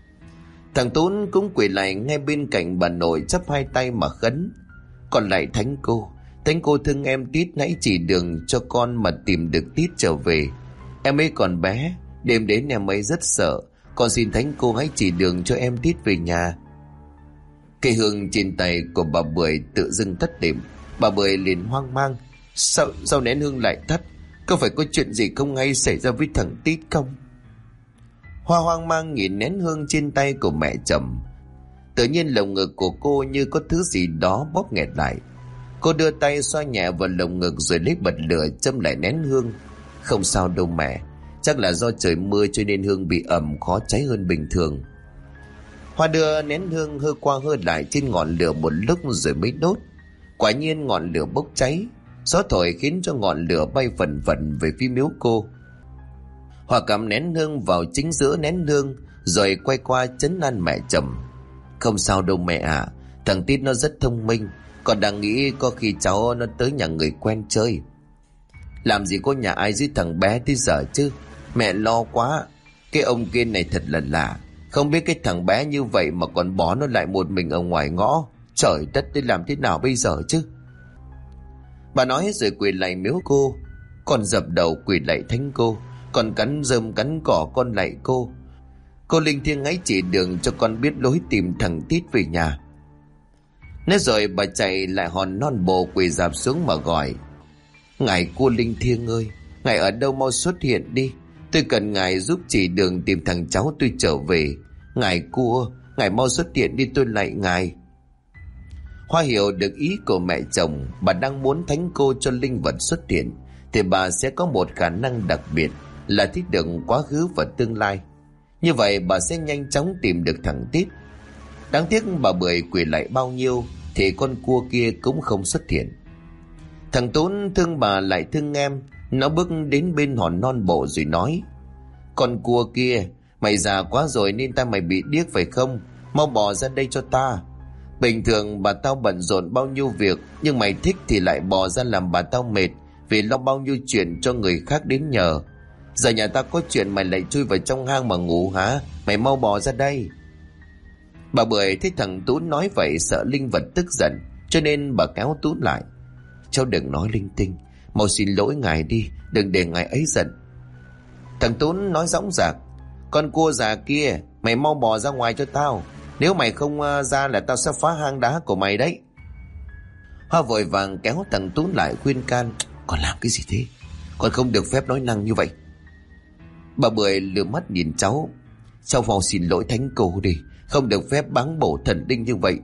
Thằng Tún cũng quỳ lại ngay bên cạnh bà nội chắp hai tay mà khấn. Còn lạy thánh cô thương em Tít hãy chỉ đường cho con mà tìm được Tít trở về. Em ấy còn bé, đêm đến em ấy rất sợ. Con xin thánh cô hãy chỉ đường cho em Tít về nhà. Cây hương trên tay của bà Bưởi tự dưng tắt điểm. Bà Bưởi liền hoang mang. Sao nén hương lại tắt? Có phải có chuyện gì không hay xảy ra với thằng Tít không? Hoa hoang mang nhìn nén hương trên tay của mẹ chồng. Tự nhiên lồng ngực của cô như có thứ gì đó bóp nghẹt lại. Cô đưa tay xoa nhẹ vào lồng ngực rồi lấy bật lửa châm lại nén hương. Không sao đâu mẹ, chắc là do trời mưa cho nên hương bị ẩm khó cháy hơn bình thường. Hoa đưa nén hương hơ qua hơ lại trên ngọn lửa một lúc rồi mới đốt. Quả nhiên ngọn lửa bốc cháy. Gió thổi khiến cho ngọn lửa bay phần phần về phía miếu cô. Hoa cắm nén hương vào chính giữa nén hương rồi quay qua trấn an mẹ chồng. Không sao đâu mẹ ạ, thằng Tít nó rất thông minh. Con đang nghĩ có khi cháu nó tới nhà người quen chơi. Làm gì có nhà ai dưới thằng bé tới giờ chứ? Mẹ lo quá. Cái ông kia này thật là lạ. Không biết cái thằng bé như vậy mà còn bỏ nó lại một mình ở ngoài ngõ. Trời đất, để làm thế nào bây giờ chứ? Bà nói rồi quỳ lạy miếu cô. Con dập đầu quỳ lạy thánh cô. Con cắn rơm cắn cỏ con lạy cô. Cô linh thiêng hãy chỉ đường cho con biết lối tìm thằng Tít về nhà. Nói rồi bà chạy lại hòn non bộ quỳ rạp xuống mà gọi. Ngài cô linh thiêng ơi, ngài ở đâu mau xuất hiện đi. Tôi cần ngài giúp chỉ đường tìm thằng cháu tôi trở về. Ngài cua, ngài mau xuất hiện đi, tôi lạy ngài. Hoa hiểu được ý của mẹ chồng. Bà đang muốn thánh cô cho linh vật xuất hiện thì bà sẽ có một khả năng đặc biệt là thích được quá khứ và tương lai. Như vậy bà sẽ nhanh chóng tìm được thằng Tít. Đáng tiếc bà Bưởi quỳ lại bao nhiêu thì con cua kia cũng không xuất hiện. Thằng Tún thương bà lại thương em. Nó bước đến bên hòn non bộ rồi nói: Con cua kia, mày già quá rồi nên ta mày bị điếc phải không? Mau bỏ ra đây cho ta. Bình thường bà tao bận rộn bao nhiêu việc, nhưng mày thích thì lại bỏ ra làm bà tao mệt vì lo bao nhiêu chuyện cho người khác đến nhờ. Giờ nhà ta có chuyện mày lại chui vào trong hang mà ngủ hả? Mày mau bỏ ra đây. Bà Bưởi thấy thằng Tún nói vậy sợ linh vật tức giận, cho nên bà kéo Tún lại. Cháu đừng nói linh tinh, mau xin lỗi ngài đi, đừng để ngài ấy giận. Thằng Tún nói dõng dạc: Con cua già kia, mày mau bỏ ra ngoài cho tao. Nếu mày không ra là tao sẽ phá hang đá của mày đấy. Hoa vội vàng kéo thằng Tún lại khuyên can: Con làm cái gì thế? Con không được phép nói năng như vậy. Bà Bưởi lừa mắt nhìn cháu: Cháu mau xin lỗi thánh cô đi, không được phép báng bổ thần linh như vậy.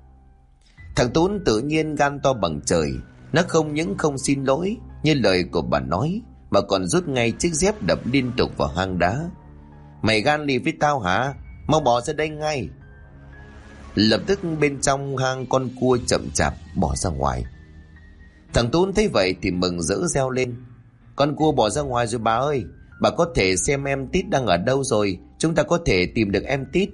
Thằng Tún tự nhiên gan to bằng trời. Nó không những không xin lỗi như lời của bà nói, mà còn rút ngay chiếc dép đập liên tục vào hang đá. Mày gan lì với tao hả? Mau bỏ ra đây ngay. Lập tức bên trong hang con cua chậm chạp bỏ ra ngoài. Thằng Tún thấy vậy thì mừng rỡ reo lên: Con cua bỏ ra ngoài rồi bà ơi. Bà có thể xem em Tít đang ở đâu rồi. Chúng ta có thể tìm được em Tít.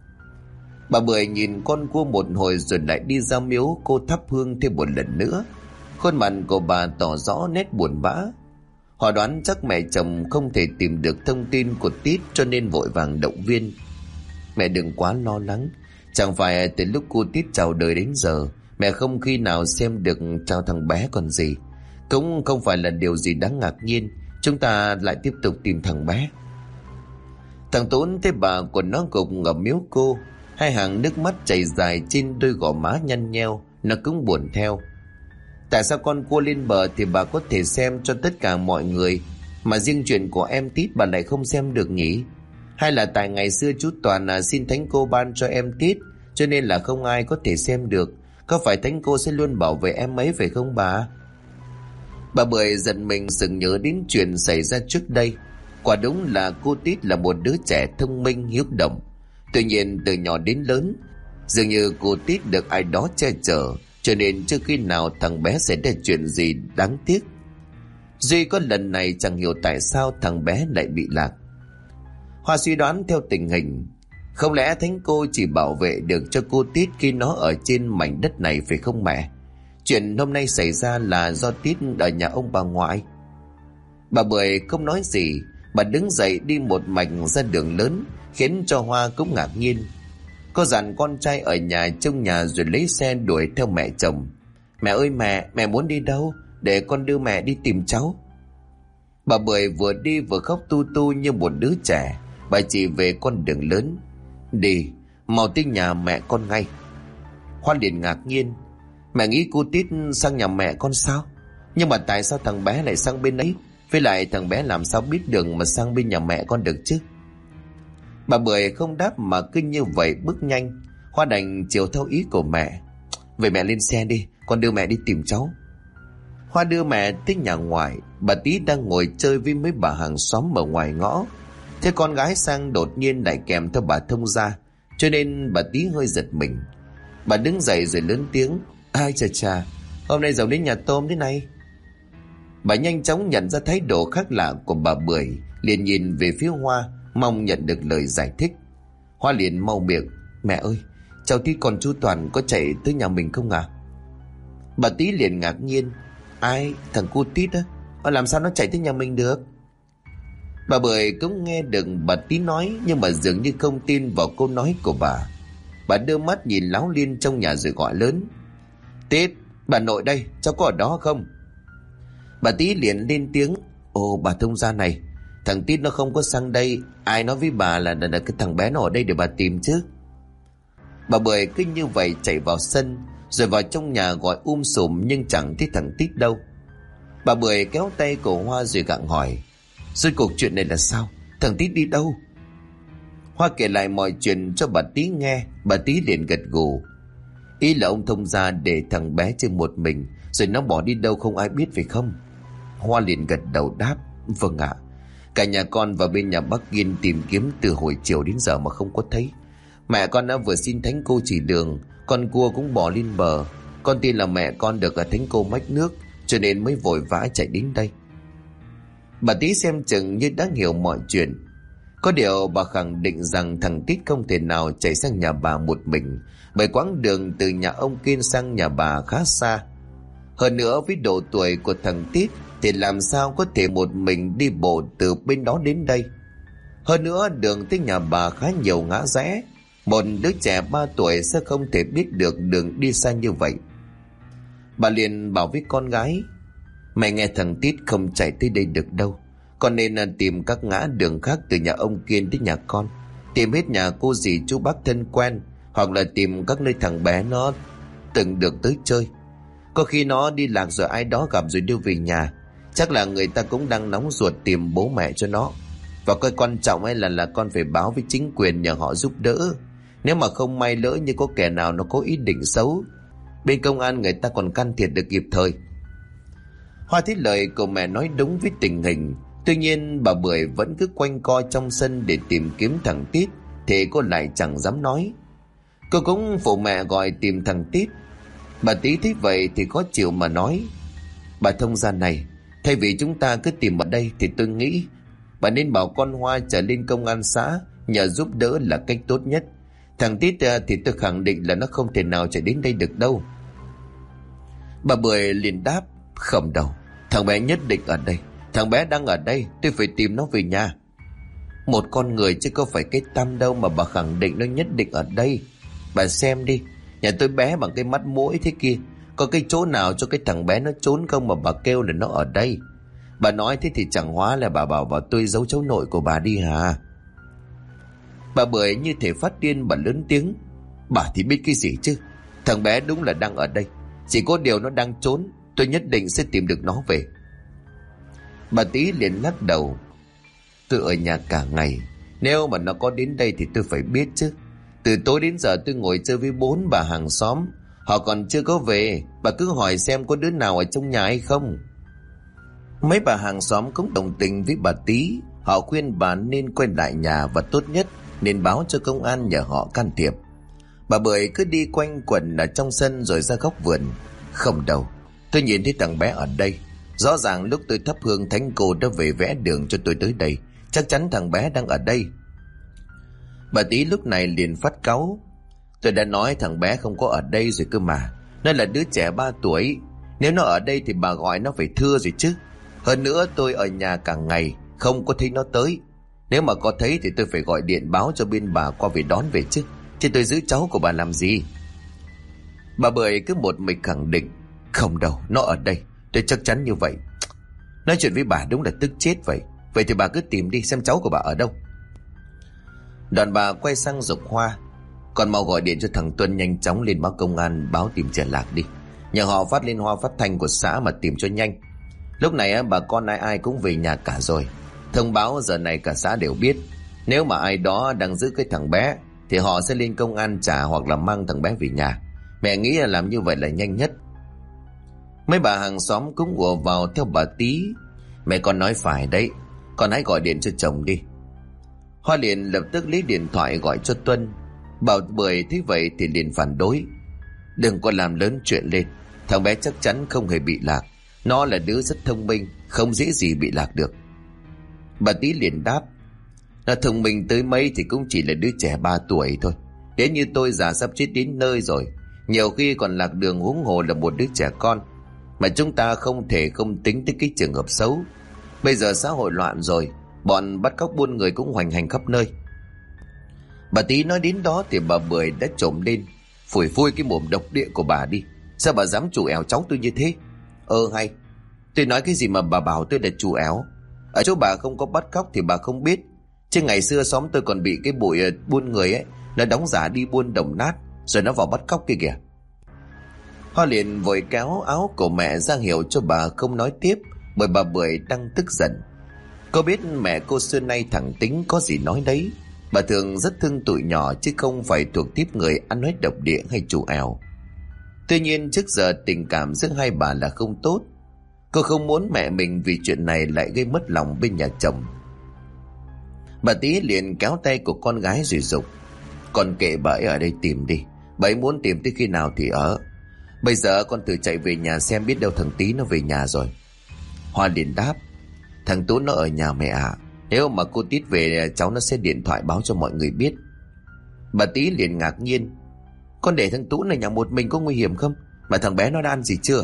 Bà Bưởi nhìn con cua một hồi rồi lại đi ra miếu cô thắp hương thêm một lần nữa. Khuôn mặt của bà tỏ rõ nét buồn bã. Họ đoán chắc mẹ chồng không thể tìm được thông tin của Tít cho nên vội vàng động viên: Mẹ đừng quá lo lắng. Chẳng phải từ lúc cô Tít chào đời đến giờ mẹ không khi nào xem được chào thằng bé còn gì. Cũng không phải là điều gì đáng ngạc nhiên. Chúng ta lại tiếp tục tìm thằng bé. Thằng Tún thấy bà của nó gục ở miếu cô, hai hàng nước mắt chảy dài trên đôi gò má nhăn nheo. Nó cũng buồn theo. Tại sao con cua lên bờ thì bà có thể xem cho tất cả mọi người, Mà riêng chuyện của em Tít bà lại không xem được nhỉ? Hay là tại ngày xưa chú Toàn xin thánh cô ban cho em Tít, cho nên là không ai có thể xem được? Có phải thánh cô sẽ luôn bảo vệ em ấy phải không bà? Bà Bưởi giận mình sừng nhớ đến chuyện xảy ra trước đây. Quả đúng là cô Tít là một đứa trẻ thông minh hiếu động. Tuy nhiên từ nhỏ đến lớn, dường như cô Tít được ai đó che chở, cho nên chưa khi nào thằng bé xảy ra chuyện gì đáng tiếc. Duy có lần này chẳng hiểu tại sao thằng bé lại bị lạc. Hoa suy đoán theo tình hình, không lẽ thánh cô chỉ bảo vệ được cho cô Tít khi nó ở trên mảnh đất này phải không mẹ? Chuyện hôm nay xảy ra là do Tít ở nhà ông bà ngoại. Bà Bưởi không nói gì, bà đứng dậy đi một mạch ra đường lớn, khiến cho Hoa cũng ngạc nhiên. Cô dặn con trai ở nhà trông nhà rồi lấy xe đuổi theo mẹ chồng. Mẹ ơi mẹ muốn đi đâu? Để con đưa mẹ đi tìm cháu. Bà Bưởi vừa đi vừa khóc tu tu như một đứa trẻ. Bà chỉ về con đường lớn. Đi, mau tới nhà mẹ con ngay. Hoa liền ngạc nhiên. Mẹ nghĩ cô Tít sang nhà mẹ con sao? Nhưng mà tại sao thằng bé lại sang bên ấy? Với lại thằng bé làm sao biết đường mà sang bên nhà mẹ con được chứ? Bà Bưởi không đáp mà cứ như vậy bước nhanh. Hoa đành chiều theo ý của mẹ. Vậy mẹ lên xe đi, con đưa mẹ đi tìm cháu. Hoa đưa mẹ tới nhà ngoài. Bà Tí đang ngồi chơi với mấy bà hàng xóm ở ngoài ngõ. Thế con gái sang đột nhiên lại kèm theo bà thông gia, cho nên bà Tí hơi giật mình. Bà đứng dậy rồi lớn tiếng. Ai chà, hôm nay giàu đến nhà tôm thế này. Bà nhanh chóng nhận ra thái độ khác lạ của bà Bưởi, liền nhìn về phía Hoa, mong nhận được lời giải thích. Hoa liền mau miệng. Mẹ ơi, cháu Tí con chú Toàn có chạy tới nhà mình không à? Bà Tí liền ngạc nhiên. Ai? Thằng cu Tít á? Làm sao nó chạy tới nhà mình được? Bà Bưởi cũng nghe được bà Tí nói, nhưng mà dường như không tin vào câu nói của bà. Bà đưa mắt nhìn Láo Liên trong nhà rồi gọi lớn. Tít, bà nội đây, cháu có ở đó không? Bà Tí liền lên tiếng. Ồ, bà thông gia này, thằng Tít nó không có sang đây. Ai nói với bà là cái thằng bé nó ở đây để bà tìm chứ? Bà Bưởi cứ như vậy chạy vào sân, rồi vào trong nhà gọi sùm nhưng chẳng thấy thằng Tít đâu. Bà Bưởi kéo tay của Hoa rồi gặng hỏi. Rốt cuộc chuyện này là sao? Thằng Tít đi đâu? Hoa kể lại mọi chuyện cho bà Tí nghe. Bà Tí liền gật gù. Ý là ông thông gia để thằng bé chơi một mình, rồi nó bỏ đi đâu không ai biết phải không? Hoa liền gật đầu đáp. Vâng ạ. Cả nhà con vào bên nhà bác Kiên tìm kiếm từ hồi chiều đến giờ mà không có thấy. Mẹ con đã vừa xin thánh cô chỉ đường, con cua cũng bỏ lên bờ. Con tin là mẹ con được ở thánh cô mách nước, cho nên mới vội vã chạy đến đây. Bà Tí xem chừng như đã hiểu mọi chuyện. Có điều bà khẳng định rằng thằng Tít không thể nào chạy sang nhà bà một mình, bởi quãng đường từ nhà ông Kiên sang nhà bà khá xa. Hơn nữa với độ tuổi của thằng Tít thì làm sao có thể một mình đi bộ từ bên đó đến đây. Hơn nữa đường tới nhà bà khá nhiều ngã rẽ, một đứa trẻ 3 tuổi sẽ không thể biết được đường đi xa như vậy. Bà liền bảo với con gái. Mẹ nghe thằng Tít không chạy tới đây được đâu, con nên tìm các ngã đường khác từ nhà ông Kiên đến nhà con. Tìm hết nhà cô dì chú bác thân quen, hoặc là tìm các nơi thằng bé nó từng được tới chơi. Có khi nó đi lạc rồi ai đó gặp rồi đưa về nhà. Chắc là người ta cũng đang nóng ruột tìm bố mẹ cho nó. Và cái quan trọng ấy là con phải báo với chính quyền nhờ họ giúp đỡ. Nếu mà không may lỡ như có kẻ nào nó có ý định xấu, bên công an người ta còn can thiệp được kịp thời. Hoa thấy lời của mẹ nói đúng với tình hình. Tuy nhiên bà Bưởi vẫn cứ quanh co trong sân để tìm kiếm thằng Tít, thì cô lại chẳng dám nói. Cô cũng phụ mẹ gọi tìm thằng Tít. Bà Tí thấy vậy thì khó chịu mà nói. Bà thông gia này, thay vì chúng ta cứ tìm ở đây thì tôi nghĩ bà nên bảo con Hoa trở lên công an xã nhờ giúp đỡ là cách tốt nhất. Thằng Tít thì tôi khẳng định là nó không thể nào chạy đến đây được đâu. Bà Bưởi liền đáp. Không đâu, thằng bé nhất định ở đây. Thằng bé đang ở đây, tôi phải tìm nó về nhà. Một con người chứ có phải cái tăm đâu mà bà khẳng định nó nhất định ở đây. Bà xem đi, nhà tôi bé bằng cái mắt mũi thế kia, có cái chỗ nào cho cái thằng bé nó trốn không mà bà kêu là nó ở đây? Bà nói thế thì chẳng hóa là bà bảo vào tôi giấu cháu nội của bà đi hả? Bà Bưởi như thể phát điên, bà lớn tiếng. Bà thì biết cái gì chứ? Thằng bé đúng là đang ở đây, chỉ có điều nó đang trốn. Tôi nhất định sẽ tìm được nó về. Bà Tí liền lắc đầu. Tôi ở nhà cả ngày, nếu mà nó có đến đây thì tôi phải biết chứ. Từ tối đến giờ tôi ngồi chơi với 4 bà hàng xóm, họ còn chưa có về. Bà cứ hỏi xem có đứa nào ở trong nhà hay không. Mấy bà hàng xóm cũng đồng tình với bà Tí. Họ khuyên bà nên quay lại nhà, và tốt nhất nên báo cho công an nhờ họ can thiệp. Bà Bưởi cứ đi quanh quẩn ở trong sân rồi ra góc vườn. Không đâu, tôi nhìn thấy thằng bé ở đây. Rõ ràng lúc tôi thắp hương thánh cô đã về vẽ đường cho tôi tới đây. Chắc chắn thằng bé đang ở đây. Bà Tí lúc này liền phát cáu. Tôi đã nói thằng bé không có ở đây rồi cơ mà. Nó là đứa trẻ 3 tuổi. Nếu nó ở đây thì bà gọi nó phải thưa rồi chứ. Hơn nữa tôi ở nhà cả ngày, không có thấy nó tới. Nếu mà có thấy thì tôi phải gọi điện báo cho bên bà qua về đón về chứ. Chứ tôi giữ cháu của bà làm gì? Bà Bưởi cứ một mực khẳng định. Không đâu, nó ở đây, tôi chắc chắn như vậy. Nói chuyện với bà đúng là tức chết vậy. Vậy thì bà cứ tìm đi xem cháu của bà ở đâu. Đoàn bà quay sang giục Hoa. Còn mau gọi điện cho thằng Tuân nhanh chóng lên báo công an, báo tìm trẻ lạc đi. Nhờ họ phát lên loa phát thanh của xã mà tìm cho nhanh. Lúc này bà con ai ai cũng về nhà cả rồi. Thông báo giờ này cả xã đều biết. Nếu mà ai đó đang giữ cái thằng bé thì họ sẽ lên công an trả, hoặc là mang thằng bé về nhà. Mẹ nghĩ là làm như vậy là nhanh nhất. Mấy bà hàng xóm cũng ùa vào theo bà Tí. Mẹ con nói phải đấy, con hãy gọi điện cho chồng đi. Hoa liền lập tức lấy điện thoại gọi cho Tuân. Bà Bưởi thấy vậy thì liền phản đối. Đừng có làm lớn chuyện lên, thằng bé chắc chắn không hề bị lạc. Nó là đứa rất thông minh, không dễ gì bị lạc được. Bà Tí liền đáp. Nó thông minh tới mấy thì cũng chỉ là đứa trẻ 3 tuổi thôi. Đến như tôi già sắp chết đến nơi rồi, nhiều khi còn lạc đường, huống hồ là một đứa trẻ con. Mà chúng ta không thể không tính tới cái trường hợp xấu. Bây giờ xã hội loạn rồi, bọn bắt cóc buôn người cũng hoành hành khắp nơi. Bà Tí nói đến đó thì bà Bưởi đã trồm lên. Phủi phui cái mồm độc địa của bà đi. Sao bà dám chủ ẻo cháu tôi như thế? Hay, tôi nói cái gì mà bà bảo tôi là chủ ẻo? Ở chỗ bà không có bắt cóc thì bà không biết. Chứ ngày xưa xóm tôi còn bị cái bụi buôn người ấy, nó đóng giả đi buôn đồng nát, rồi nó vào bắt cóc kia kìa. Hoa liền vội kéo áo của mẹ ra hiệu cho bà không nói tiếp, bởi bà Bưởi đang tức giận. Cô biết mẹ cô xưa nay thẳng tính, có gì nói đấy. Bà thường rất thương tụi nhỏ, chứ không phải thuộc tiếp người ăn nói độc địa hay chủ ẻo. Tuy nhiên trước giờ tình cảm giữa hai bà là không tốt. Cô không muốn mẹ mình vì chuyện này lại gây mất lòng bên nhà chồng. Bà Tí liền kéo tay của con gái rồi giục. Con kệ bà ấy ở đây tìm đi, bà ấy muốn tìm tới khi nào thì ở. Bây giờ con thử chạy về nhà xem, biết đâu thằng Tí nó về nhà rồi. Hoa liền đáp. Thằng Tú nó ở nhà mẹ ạ. Nếu mà cô Tít về, cháu nó sẽ điện thoại báo cho mọi người biết. Bà Tí liền ngạc nhiên. Con để thằng Tú này nhà một mình có nguy hiểm không? Mà thằng bé nó đã ăn gì chưa?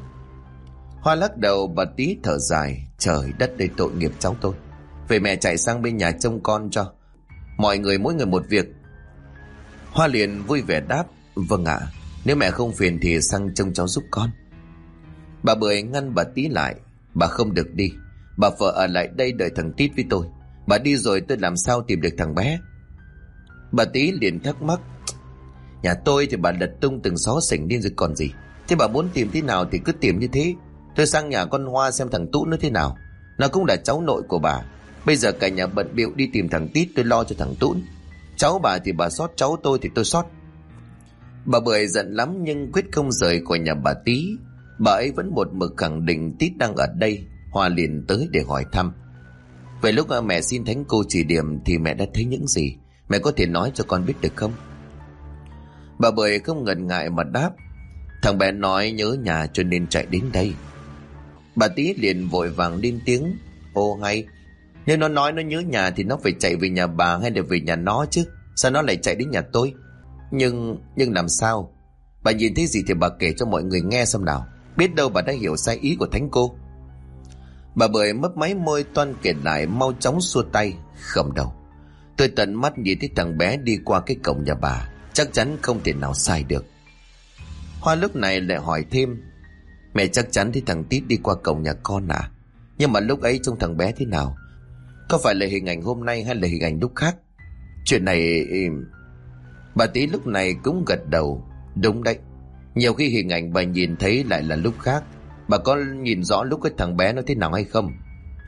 Hoa lắc đầu. Bà Tí thở dài. Trời đất đây, tội nghiệp cháu tôi. Về mẹ chạy sang bên nhà trông con cho. Mọi người mỗi người một việc. Hoa liền vui vẻ đáp. Vâng ạ, nếu mẹ không phiền thì sang trông cháu giúp con. Bà Bưởi ngăn bà Tí lại. Bà không được đi. Bà vợ ở lại đây đợi thằng Tít với tôi. Bà đi rồi tôi làm sao tìm được thằng bé? Bà Tí liền thắc mắc. Nhà tôi thì bà lật tung từng xó xỉnh điên rồi còn gì. Thế bà muốn tìm thế nào thì cứ tìm như thế. Tôi sang nhà con Hoa xem thằng Tú nó thế nào. Nó cũng là cháu nội của bà. Bây giờ cả nhà bận bịu đi tìm thằng Tít, tôi lo cho thằng Tú. Cháu bà thì bà sót, cháu tôi thì tôi sót. Bà Bưởi giận lắm nhưng quyết không rời khỏi nhà bà Tí. Bà ấy vẫn một mực khẳng định Tít đang ở đây. Hoa liền tới để hỏi thăm. Về lúc mẹ xin thánh cô chỉ điểm thì mẹ đã thấy những gì? Mẹ có thể nói cho con biết được không? Bà Bưởi không ngần ngại mà đáp. Thằng bé nói nhớ nhà cho nên chạy đến đây. Bà Tí liền vội vàng lên tiếng. Hay, nếu nó nói nó nhớ nhà thì nó phải chạy về nhà bà hay là về nhà nó chứ. Sao nó lại chạy đến nhà tôi? Nhưng làm sao? Bà nhìn thấy gì thì bà kể cho mọi người nghe xem nào. Biết đâu bà đã hiểu sai ý của thánh cô. Bà Bưởi mấp máy môi toan kể lại, mau chóng xua tay. Không đâu, tôi tận mắt nhìn thấy thằng bé đi qua cái cổng nhà bà, chắc chắn không thể nào sai được. Hoa lúc này lại hỏi thêm. Mẹ chắc chắn thấy thằng Tít đi qua cổng nhà con à? Nhưng mà lúc ấy trông thằng bé thế nào? Có phải là hình ảnh hôm nay hay là hình ảnh lúc khác? Chuyện này... Bà Tí lúc này cũng gật đầu. Đúng đấy, nhiều khi hình ảnh bà nhìn thấy lại là lúc khác. Bà có nhìn rõ lúc cái thằng bé nó thế nào hay không?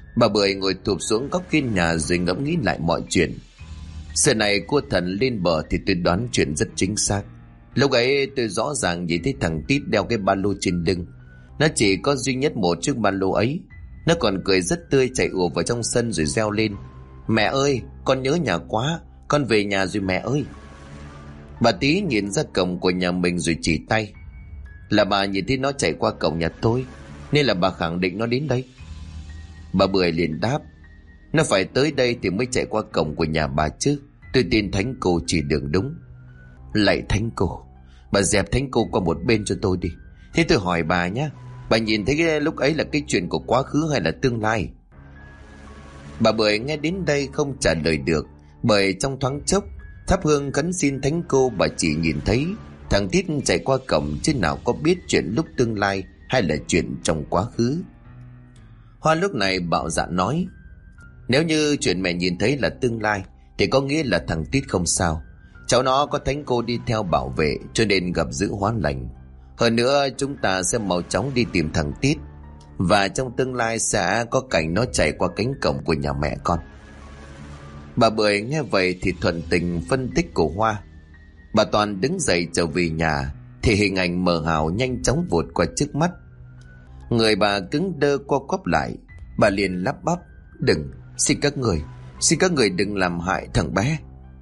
Bà Bưởi ngồi thụp xuống góc hiên nhà rồi ngẫm nghĩ lại mọi chuyện. Giờ này cua thần lên bờ thì tôi đoán chuyện rất chính xác. Lúc ấy tôi rõ ràng nhìn thấy thằng Tít đeo cái ba lô trên lưng. Nó chỉ có duy nhất một chiếc ba lô ấy. Nó còn cười rất tươi, chạy ùa vào trong sân rồi reo lên: "Mẹ ơi, con nhớ nhà quá, con về nhà rồi mẹ ơi." Bà Tí nhìn ra cổng của nhà mình rồi chỉ tay: "Là bà nhìn thấy nó chạy qua cổng nhà tôi, nên là bà khẳng định nó đến đây." Bà Bưởi liền đáp: "Nó phải tới đây thì mới chạy qua cổng của nhà bà chứ. Tôi tin Thánh Cô chỉ đường đúng." "Lạy Thánh Cô, bà dẹp Thánh Cô qua một bên cho tôi đi. Thế tôi hỏi bà nhé, bà nhìn thấy lúc ấy là cái chuyện của quá khứ hay là tương lai?" Bà Bưởi nghe đến đây không trả lời được, bởi trong thoáng chốc thắp hương khấn xin Thánh Cô, bà chỉ nhìn thấy thằng Tít chạy qua cổng, chứ nào có biết chuyện lúc tương lai hay là chuyện trong quá khứ. Hoa lúc này bạo dạn nói: "Nếu như chuyện mẹ nhìn thấy là tương lai thì có nghĩa là thằng Tít không sao. Cháu nó có Thánh Cô đi theo bảo vệ, cho nên gặp dữ hóa lành. Hơn nữa chúng ta sẽ mau chóng đi tìm thằng Tít, và trong tương lai sẽ có cảnh nó chạy qua cánh cổng của nhà mẹ con." Bà Bưởi nghe vậy thì thuận tình phân tích của Hoa. Bà Toàn đứng dậy trở về nhà thì hình ảnh mờ ảo nhanh chóng vụt qua trước mắt. Người bà cứng đơ co quắp lại. Bà liền lắp bắp: "Đừng, xin các người đừng làm hại thằng bé."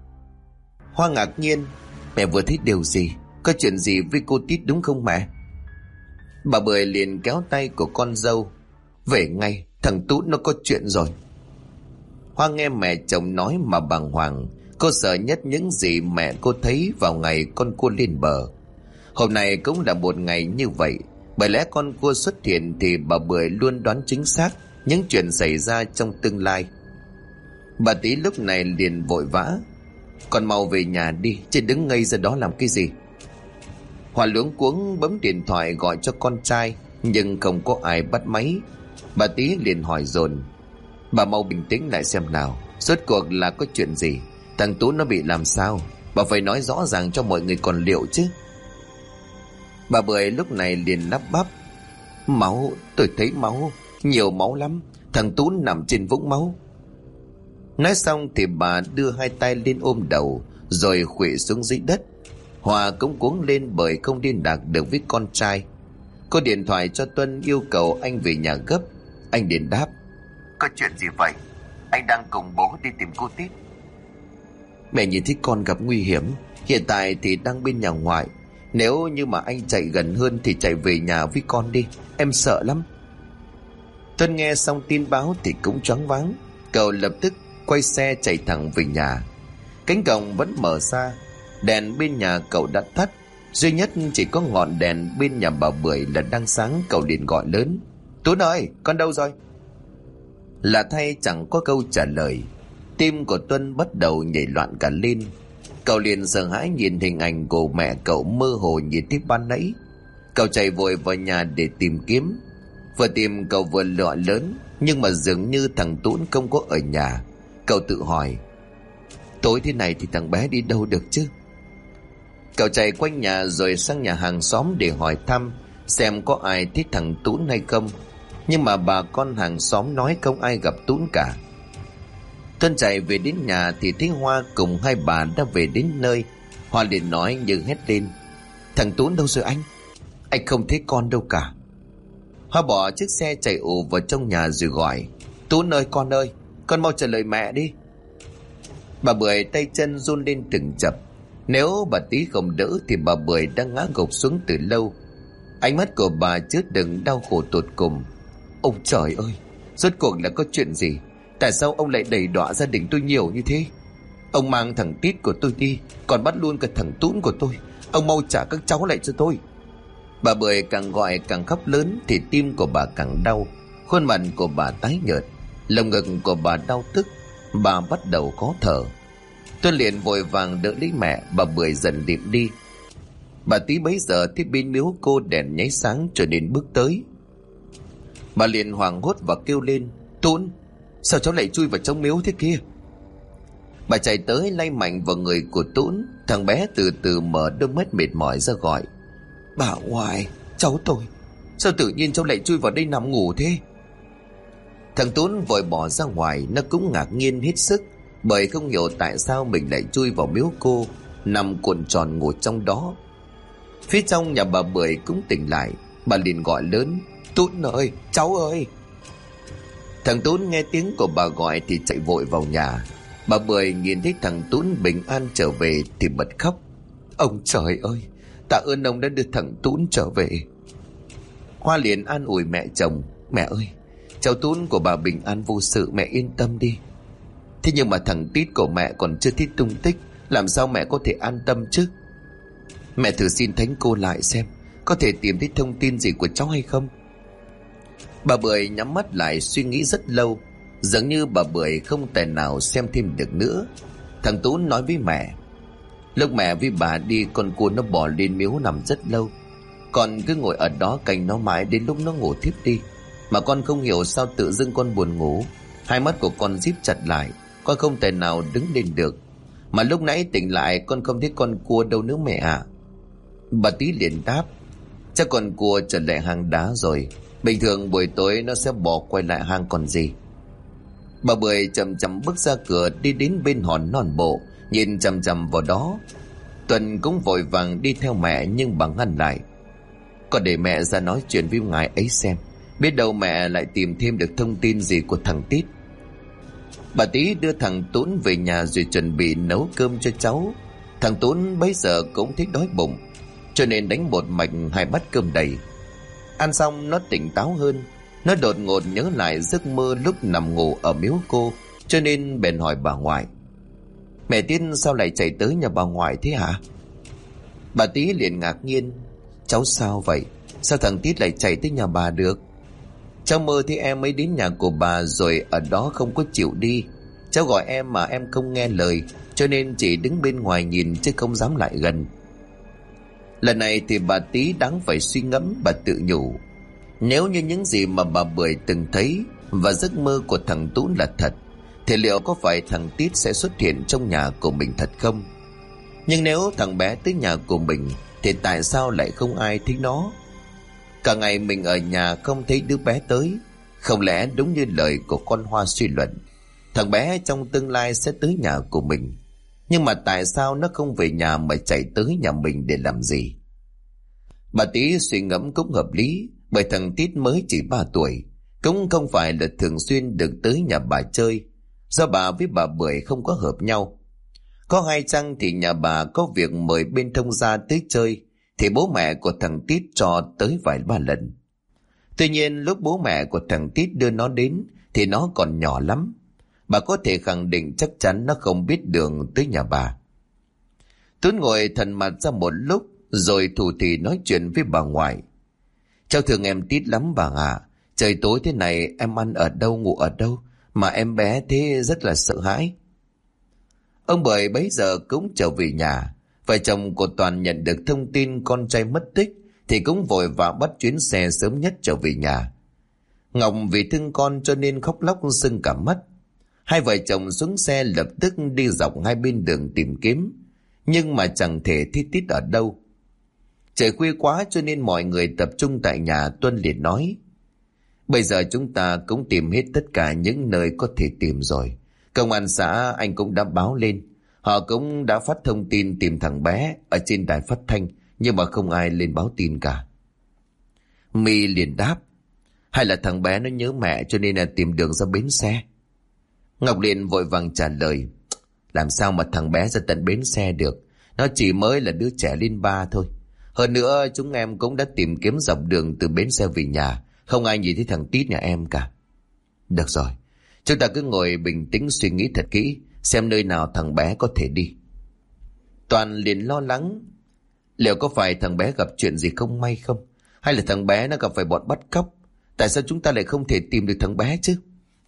Hoa ngạc nhiên: "Mẹ vừa thấy điều gì? Có chuyện gì với cô Tít đúng không mẹ?" Bà Bưởi liền kéo tay của con dâu: "Về ngay, thằng Tút nó có chuyện rồi." Hoa nghe mẹ chồng nói mà bàng hoàng. Cô sợ nhất những gì mẹ cô thấy vào ngày con cua lên bờ. Hôm nay cũng là một ngày như vậy. Bởi lẽ con cua xuất hiện thì bà Bưởi luôn đoán chính xác những chuyện xảy ra trong tương lai. Bà Tí lúc này liền vội vã: "Con mau về nhà đi, chứ đứng ngây ra đó làm cái gì?" Hoa luống cuống bấm điện thoại gọi cho con trai, nhưng không có ai bắt máy. Bà Tí liền hỏi dồn: "Bà mau bình tĩnh lại xem nào, rốt cuộc là có chuyện gì? Thằng Tú nó bị làm sao? Bà phải nói rõ ràng cho mọi người còn liệu chứ." Bà Bưởi lúc này liền lắp bắp: "Máu, tôi thấy máu, nhiều máu lắm. Thằng Tú nằm trên vũng máu." Nói xong thì bà đưa hai tay lên ôm đầu rồi khuỵu xuống dưới đất. Hòa cũng cuống lên bởi không liên lạc được với con trai. Cô điện thoại cho Tuân yêu cầu anh về nhà gấp. Anh liền đáp: "Có chuyện gì vậy? Anh đang cùng bố đi tìm cô Tít." "Mẹ nhìn thấy con gặp nguy hiểm, hiện tại thì đang bên nhà ngoại. Nếu như mà anh chạy gần hơn thì chạy về nhà với con đi, em sợ lắm." Tuân nghe xong tin báo thì cũng choáng váng. Cậu lập tức quay xe chạy thẳng về nhà. Cánh cổng vẫn mở ra, đèn bên nhà cậu đã tắt, duy nhất chỉ có ngọn đèn bên nhà bà Bưởi là đang sáng. Cậu liền gọi lớn: "Tuấn ơi, con đâu rồi?" Lạ thay chẳng có câu trả lời. Tim của Tuân bắt đầu nhảy loạn cả lên. Cậu liền sợ hãi nhìn hình ảnh của mẹ cậu mơ hồ nhìn thấy ban nãy. Cậu chạy vội vào nhà để tìm kiếm. Vừa tìm cậu vừa gọi lớn, nhưng mà dường như thằng Tún không có ở nhà. Cậu tự hỏi: tối thế này thì thằng bé đi đâu được chứ? Cậu chạy quanh nhà rồi sang nhà hàng xóm để hỏi thăm xem có ai thấy thằng Tún hay không. Nhưng mà bà con hàng xóm nói không ai gặp Tún cả. Tuân chạy về đến nhà thì thấy Hoa cùng hai bà đã về đến nơi. Hoa liền nói như hét lên: "Thằng Tún đâu rồi anh? Anh không thấy con đâu cả." Hoa bỏ chiếc xe chạy ù vào trong nhà rồi gọi: "Tún ơi, con ơi, con mau trả lời mẹ đi." Bà Bưởi tay chân run lên từng chập. Nếu bà Tí không đỡ thì bà Bưởi đã ngã gục xuống từ lâu. Ánh mắt của bà chứa đựng đau khổ tột cùng. Ông trời ơi, rốt cuộc là có chuyện gì? Tại sao ông lại đày đọa gia đình tôi nhiều như thế? Ông mang thằng Tít của tôi đi, còn bắt luôn cả thằng Tún của tôi. Ông mau trả các cháu lại cho tôi. Bà Bưởi càng gọi càng khóc lớn thì tim của bà càng đau. Khuôn mặt của bà tái nhợt, lồng ngực của bà đau tức. Bà bắt đầu khó thở. Tôi liền vội vàng đỡ lấy mẹ. Bà Bưởi dần điệm đi. Bà Tí bấy giờ thấy bên miếu cô đèn nháy sáng cho nên bước tới. Bà liền hoảng hốt và kêu lên: "Tún, sao cháu lại chui vào trong miếu thế kia?" Bà chạy tới lay mạnh vào người của Tún. Thằng bé từ từ mở đôi mắt mệt mỏi ra gọi: "Bà ngoại, cháu tôi, sao tự nhiên cháu lại chui vào đây nằm ngủ thế?" Thằng Tún vội bỏ ra ngoài. Nó cũng ngạc nhiên hết sức, bởi không hiểu tại sao mình lại chui vào miếu cô, nằm cuộn tròn ngủ trong đó. Phía trong nhà bà Bưởi cũng tỉnh lại. Bà liền gọi lớn: Tún ơi, cháu ơi. Thằng Tún nghe tiếng của bà gọi thì chạy vội vào nhà. Bà Bưởi nhìn thấy thằng Tún bình an trở về thì bật khóc: Ông trời ơi, tạ ơn ông đã đưa thằng Tún trở về. Hoa liền an ủi mẹ chồng: Mẹ ơi, cháu Tún của bà bình an vô sự, mẹ yên tâm đi. Thế nhưng mà thằng Tít của mẹ còn chưa thấy tung tích, làm sao mẹ có thể an tâm chứ? Mẹ thử xin thánh cô lại xem có thể tìm thấy thông tin gì của cháu hay không. Bà Bưởi nhắm mắt lại suy nghĩ rất lâu. Dường như bà Bưởi không thể nào xem thêm được nữa. Thằng Tún nói với mẹ: Lúc mẹ với bà đi, con cua nó bò lên miếu nằm rất lâu. Con cứ ngồi ở đó canh nó mãi đến lúc nó ngủ thiếp đi. Mà con không hiểu sao tự dưng con buồn ngủ, hai mắt của con díp chặt lại, con không thể nào đứng lên được. Mà lúc nãy tỉnh lại con không thấy con cua đâu nữa mẹ ạ. Bà Tí liền đáp: Chắc con cua trở lại hang đá rồi. Bình thường buổi tối nó sẽ bò quay lại hang còn gì. Bà Bưởi chậm chậm bước ra cửa, đi đến bên hòn non bộ, nhìn chằm chằm vào đó. Tuần cũng vội vàng đi theo mẹ, nhưng bà ngăn lại: Con để mẹ ra nói chuyện với ngài ấy xem, biết đâu mẹ lại tìm thêm được thông tin gì của thằng Tít. Bà Tí đưa thằng Tún về nhà rồi chuẩn bị nấu cơm cho cháu. Thằng Tún bấy giờ cũng thấy đói bụng, cho nên đánh bột mạch 2 bát cơm đầy. Ăn xong nó tỉnh táo hơn. Nó đột ngột nhớ lại giấc mơ lúc nằm ngủ ở miếu cô, cho nên bèn hỏi bà ngoại: Mẹ Tít sao lại chạy tới nhà bà ngoại thế hả? Bà Tí liền ngạc nhiên: Cháu sao vậy? Sao thằng Tít lại chạy tới nhà bà được? Cháu mơ thấy em ấy đến nhà của bà rồi ở đó không có chịu đi. Cháu gọi em mà em không nghe lời, cho nên chỉ đứng bên ngoài nhìn chứ không dám lại gần. Lần này thì bà Tí đáng phải suy ngẫm. Bà tự nhủ: Nếu như những gì mà bà Bưởi từng thấy và giấc mơ của thằng Tún là thật, thì liệu có phải thằng Tít sẽ xuất hiện trong nhà của mình thật không? Nhưng nếu thằng bé tới nhà của mình thì tại sao lại không ai thấy nó? Cả ngày mình ở nhà không thấy đứa bé tới. Không lẽ đúng như lời của con Hoa suy luận, thằng bé trong tương lai sẽ tới nhà của mình? Nhưng mà tại sao nó không về nhà mà chạy tới nhà mình để làm gì? Bà Tí suy ngẫm cũng hợp lý, bởi thằng Tít mới chỉ 3 tuổi, cũng không phải là thường xuyên được tới nhà bà chơi, do bà với bà Bưởi không có hợp nhau. Có hay chăng thì nhà bà có việc mời bên thông gia tới chơi, thì bố mẹ của thằng Tít cho tới vài ba lần. Tuy nhiên lúc bố mẹ của thằng Tít đưa nó đến thì nó còn nhỏ lắm. Bà có thể khẳng định chắc chắn nó không biết đường tới nhà bà. Tuấn ngồi thần mặt ra một lúc rồi thủ thỉ nói chuyện với bà ngoại: Cháu thương em Tít lắm bà ạ. Trời tối thế này em ăn ở đâu ngủ ở đâu mà em bé thế, rất là sợ hãi. Ông Bưởi bấy giờ cũng trở về nhà. Vợ chồng của Toàn nhận được thông tin con trai mất tích thì cũng vội vã bắt chuyến xe sớm nhất trở về nhà. Ngọc vì thương con cho nên khóc lóc sưng cả mắt. Hai vợ chồng xuống xe lập tức đi dọc hai bên đường tìm kiếm, nhưng mà chẳng thể thấy Tít ở đâu. Trời khuya quá cho nên mọi người tập trung tại nhà. Tuân liền nói: Bây giờ chúng ta cũng tìm hết tất cả những nơi có thể tìm rồi. Công an xã anh cũng đã báo lên, họ cũng đã phát thông tin tìm thằng bé ở trên đài phát thanh, nhưng mà không ai lên báo tin cả. My liền đáp: Hay là thằng bé nó nhớ mẹ cho nên là tìm đường ra bến xe? Ngọc liền vội vàng trả lời: Làm sao mà thằng bé ra tận bến xe được, nó chỉ mới là đứa trẻ lên 3 thôi. Hơn nữa chúng em cũng đã tìm kiếm dọc đường từ bến xe về nhà, không ai nhìn thấy thằng Tít nhà em cả. Được rồi, chúng ta cứ ngồi bình tĩnh suy nghĩ thật kỹ, xem nơi nào thằng bé có thể đi. Toàn liền lo lắng: Liệu có phải thằng bé gặp chuyện gì không may không? Hay là thằng bé nó gặp phải bọn bắt cóc? Tại sao chúng ta lại không thể tìm được thằng bé chứ?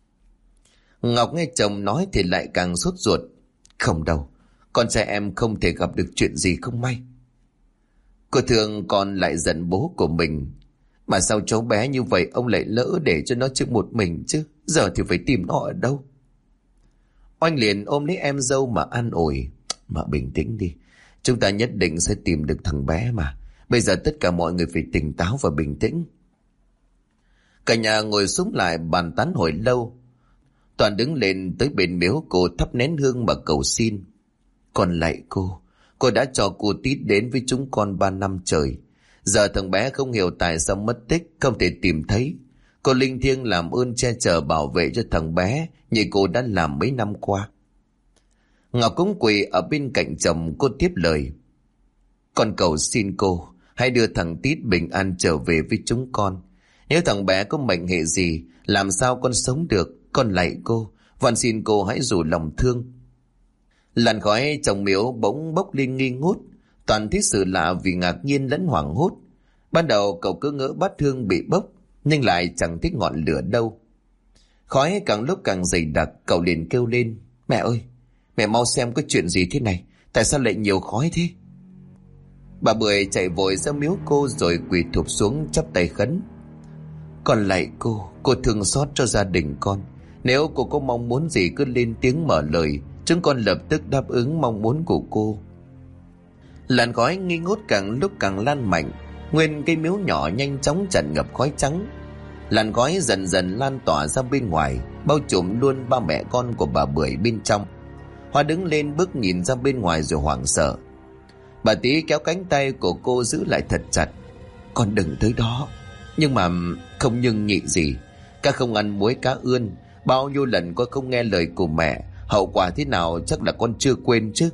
Ngọc nghe chồng nói thì lại càng sốt ruột: Không đâu, con trai em không thể gặp được chuyện gì không may. Cô Thường còn lại giận bố của mình: Mà sao cháu bé như vậy ông lại lỡ để cho nó trước một mình chứ? Giờ thì phải tìm nó ở đâu? Oanh liền ôm lấy em dâu mà an ủi: Mà bình tĩnh đi, chúng ta nhất định sẽ tìm được thằng bé mà. Bây giờ tất cả mọi người phải tỉnh táo và bình tĩnh. Cả nhà ngồi xúm lại bàn tán hồi lâu. Toàn đứng lên tới bên miếu cô thắp nén hương mà cầu xin. Con lạy cô đã cho cô Tít đến với chúng con 3 năm trời. Giờ thằng bé không hiểu tại sao mất tích, không thể tìm thấy. Cô linh thiêng làm ơn che chở bảo vệ cho thằng bé như cô đã làm mấy năm qua. Ngọc cũng quỳ ở bên cạnh chồng, cô tiếp lời. Con cầu xin cô, hãy đưa thằng Tít bình an trở về với chúng con. Nếu thằng bé có mệnh hệ gì, làm sao con sống được? Con lạy cô, van xin cô hãy rủ lòng thương. Làn khói trong miếu bỗng bốc lên nghi ngút. Toàn thấy sự lạ vì ngạc nhiên lẫn hoảng hốt. Ban đầu cậu cứ ngỡ bát hương bị bốc, nhưng lại chẳng thấy ngọn lửa đâu. Khói càng lúc càng dày đặc, cậu liền kêu lên. Mẹ ơi, mẹ mau xem có chuyện gì thế này, tại sao lại nhiều khói thế? Bà Bưởi chạy vội ra miếu cô rồi quỳ thụp xuống chắp tay khấn. Con lạy cô thương xót cho gia đình con. Nếu cô có mong muốn gì cứ lên tiếng mở lời, chúng con lập tức đáp ứng mong muốn của cô. Làn khói nghi ngút càng lúc càng lan mạnh. Nguyên cây miếu nhỏ nhanh chóng tràn ngập khói trắng. Làn khói dần dần lan tỏa ra bên ngoài, bao trùm luôn ba mẹ con của bà Bưởi bên trong. Hoa đứng lên bước nhìn ra bên ngoài rồi hoảng sợ. Bà Tí kéo cánh tay của cô giữ lại thật chặt. Con đừng tới đó. Nhưng mà không nhưng nhị gì. Ca không ăn muối cá ươn. Bao nhiêu lần con không nghe lời của mẹ, hậu quả thế nào chắc là con chưa quên chứ.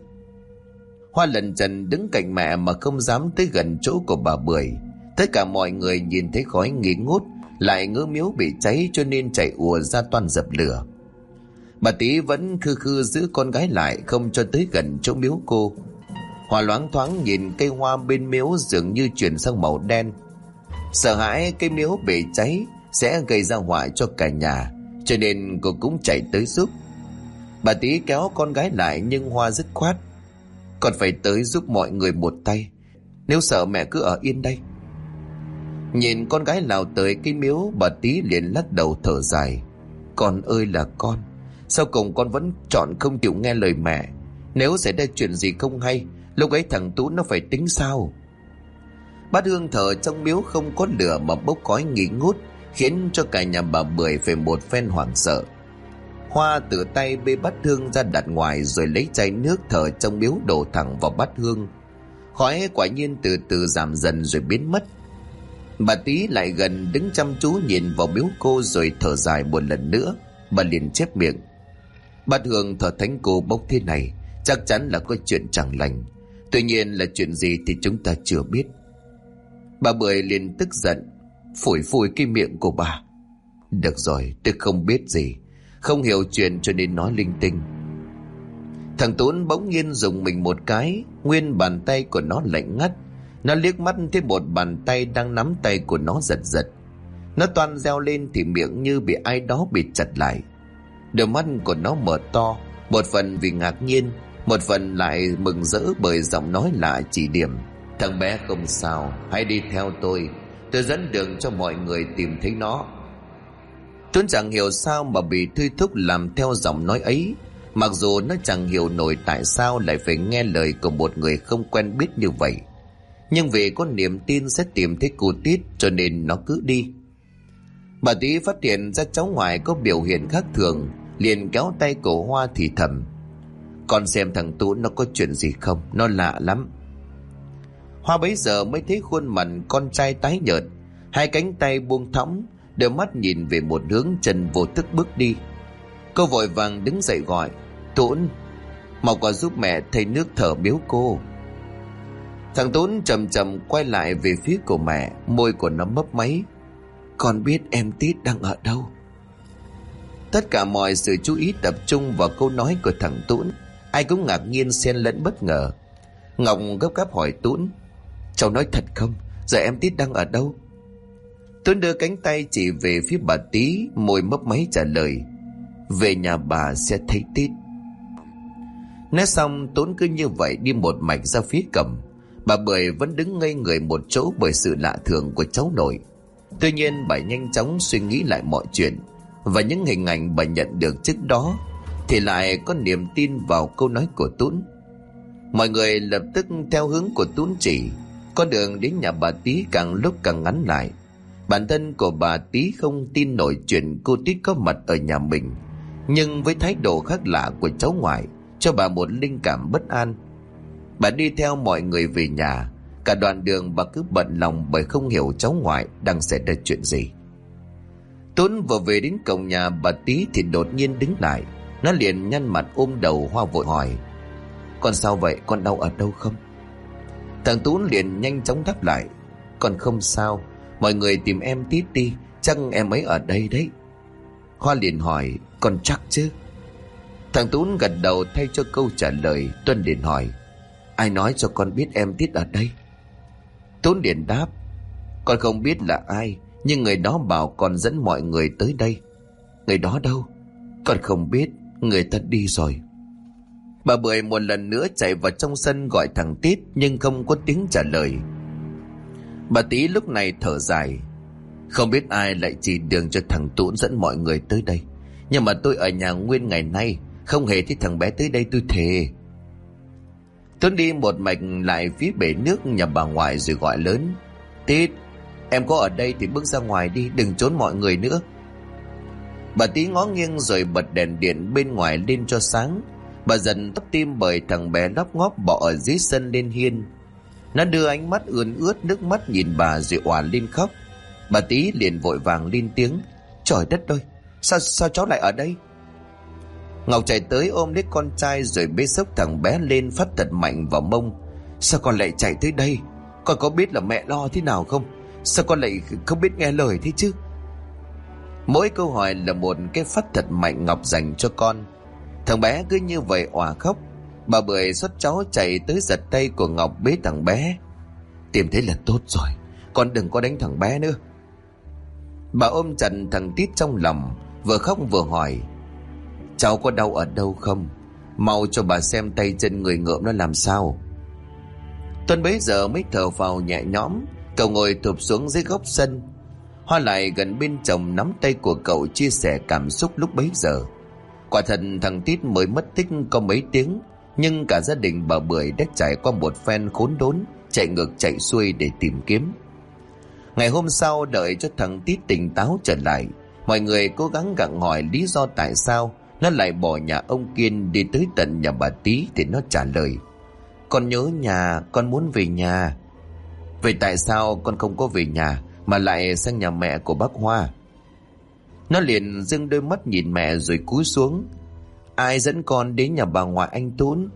Hoa lần chần đứng cạnh mẹ mà không dám tới gần chỗ của bà Bưởi. Tất cả mọi người nhìn thấy khói nghi ngút, lại ngỡ miếu bị cháy cho nên chạy ùa ra toan dập lửa. Bà Tí vẫn khư khư giữ con gái lại, không cho tới gần chỗ miếu cô. Hoa loáng thoáng nhìn cây hoa bên miếu dường như chuyển sang màu đen. Sợ hãi cây miếu bị cháy sẽ gây ra họa cho cả nhà, cho nên cô cũng chạy tới giúp. Bà Tí kéo con gái lại nhưng Hoa dứt khoát. Con phải tới giúp mọi người một tay, nếu sợ mẹ cứ ở yên đây. Nhìn con gái lao tới cây miếu, bà Tí liền lắc đầu thở dài. Con ơi là con, sau cùng con vẫn chọn không chịu nghe lời mẹ. Nếu xảy ra chuyện gì không hay, lúc ấy thằng Tú nó phải tính sao? Bát hương thờ trong miếu không có lửa mà bốc khói nghi ngút, khiến cho cả nhà bà Bưởi phải một phen hoảng sợ. Hoa tự tay bê bát hương ra đặt ngoài rồi lấy chai nước thờ trong miếu đổ thẳng vào bát hương. Khói quả nhiên từ từ giảm dần rồi biến mất. Bà Tí lại gần đứng chăm chú nhìn vào miếu cô rồi thở dài một lần nữa. Bà liền chép miệng. Bát hương thờ thánh cô bốc thế này chắc chắn là có chuyện chẳng lành. Tuy nhiên là chuyện gì thì chúng ta chưa biết. Bà Bưởi liền tức giận. Phủi phủi cái miệng của bà. Được rồi, tôi không biết gì, không hiểu chuyện cho nên nói linh tinh. Thằng Tún bỗng nhiên dùng mình một cái. Nguyên bàn tay của nó lạnh ngắt. Nó liếc mắt thấy một bàn tay đang nắm tay của nó giật giật. Nó toan reo lên thì miệng như bị ai đó bịt chặt lại. Đôi mắt của nó mở to, một phần vì ngạc nhiên, một phần lại mừng rỡ bởi giọng nói lạ chỉ điểm. Thằng bé không sao, hãy đi theo tôi dẫn đường cho mọi người tìm thấy nó. Tuấn chẳng hiểu sao mà bị thôi thúc làm theo giọng nói ấy, mặc dù nó chẳng hiểu nổi tại sao lại phải nghe lời của một người không quen biết như vậy. Nhưng vì có niềm tin sẽ tìm thấy cô Tít cho nên nó cứ đi. Bà Tí phát hiện ra cháu ngoại có biểu hiện khác thường, liền kéo tay cổ Hoa thì thầm. Con xem thằng Tú nó có chuyện gì không, nó lạ lắm. Hoa bấy giờ mới thấy khuôn mặt con trai tái nhợt, hai cánh tay buông thõng, đôi mắt nhìn về một hướng, chân vô thức bước đi. Cô vội vàng đứng dậy gọi. Tún, mau qua giúp mẹ thay nước thở biếu cô. Thằng Tún chậm chậm quay lại về phía của mẹ, môi của nó mấp máy. Con biết em Tít đang ở đâu. Tất cả mọi sự chú ý tập trung vào câu nói của thằng Tún. Ai cũng ngạc nhiên xen lẫn bất ngờ. Ngọc gấp gáp hỏi Tún. Cháu nói thật không? Giờ em Tít đang ở đâu? Tún đưa cánh tay chỉ về phía bà Tí, môi mấp máy trả lời. Về nhà bà sẽ thấy Tít. Nói xong Tún cứ như vậy đi một mạch ra phía cổng. Bà Bưởi vẫn đứng ngây người một chỗ bởi sự lạ thường của cháu nội. Tuy nhiên bà nhanh chóng suy nghĩ lại mọi chuyện, và những hình ảnh bà nhận được trước đó thì lại có niềm tin vào câu nói của Tún. Mọi người lập tức theo hướng của Tún chỉ. Con đường đến nhà bà Tí càng lúc càng ngắn lại. Bản thân của bà Tí không tin nổi chuyện cô Tít có mặt ở nhà mình, nhưng với thái độ khác lạ của cháu ngoại cho bà một linh cảm bất an. Bà đi theo mọi người về nhà. Cả đoạn đường bà cứ bận lòng bởi không hiểu cháu ngoại đang xảy ra chuyện gì. Tuấn vừa về đến cổng nhà bà Tí thì đột nhiên đứng lại. Nó liền nhăn mặt ôm đầu Hoa vội hỏi: "Con sao vậy? Con đau ở đâu không?" Thằng Tuấn liền nhanh chóng đáp lại: "Con không sao. Mọi người tìm em Tít đi, chắc em ấy ở đây đấy." Hoa liền hỏi: "Con chắc chứ?" Thằng Tuấn gật đầu thay cho câu trả lời. Tuấn liền hỏi: "Ai nói cho con biết em Tít ở đây?" Tuấn liền đáp: "Con không biết là ai, nhưng người đó bảo con dẫn mọi người tới đây." "Người đó đâu?" "Con không biết, người ta đi rồi." Bà Bưởi một lần nữa chạy vào trong sân gọi thằng Tít, nhưng không có tiếng trả lời. Bà Tí lúc này thở dài: "Không biết ai lại chỉ đường cho thằng Tuấn dẫn mọi người tới đây, nhưng mà tôi ở nhà nguyên ngày nay không hề thấy thằng bé tới đây, tôi thề." Tuấn đi một mạch lại phía bể nước nhà bà ngoại rồi gọi lớn: "Tít, em có ở đây thì bước ra ngoài đi, đừng trốn mọi người nữa." Bà Tí ngó nghiêng rồi bật đèn điện bên ngoài lên cho sáng. Bà dần thấp tim bởi thằng bé lóc ngóp bò ở dưới sân lên hiên. Nó đưa ánh mắt ươn ướt nước mắt nhìn bà rồi òa lên khóc. Bà Tí liền vội vàng lên tiếng: "Trời đất ơi, sao cháu lại ở đây?" Ngọc chạy tới ôm lấy con trai rồi bế xốc thằng bé lên phát thật mạnh vào mông. "Sao con lại chạy tới đây? Con có biết là mẹ lo thế nào không? Sao con lại không biết nghe lời thế chứ?" Mỗi câu hỏi là một cái phát thật mạnh Ngọc dành cho con. Thằng bé cứ như vậy òa khóc. Bà Bưởi xót cháu chạy tới giật tay của Ngọc bế thằng bé. "Tìm thấy là tốt rồi, con đừng có đánh thằng bé nữa." Bà ôm chặt thằng Tít trong lòng, vừa khóc vừa hỏi: "Cháu có đau ở đâu không? Mau cho bà xem tay chân người ngợm nó làm sao." Tuấn bấy giờ mới thở phào nhẹ nhõm. Cậu ngồi thụp xuống dưới góc sân. Hoa lại gần bên chồng nắm tay của cậu chia sẻ cảm xúc lúc bấy giờ. Quả thật thằng Tít mới mất tích có mấy tiếng, nhưng cả gia đình bà Bưởi đã trải qua một phen khốn đốn, chạy ngược chạy xuôi để tìm kiếm. Ngày hôm sau, đợi cho thằng Tít tỉnh táo trở lại, mọi người cố gắng gặng hỏi lý do tại sao nó lại bỏ nhà ông Kiên đi tới tận nhà bà Tí thì nó trả lời: "Con nhớ nhà, con muốn về nhà." "Vậy tại sao con không có về nhà mà lại sang nhà mẹ của bác Hoa?" Nó liền dưng đôi mắt nhìn mẹ rồi cúi xuống: "Ai dẫn con đến nhà bà ngoại anh Tún?"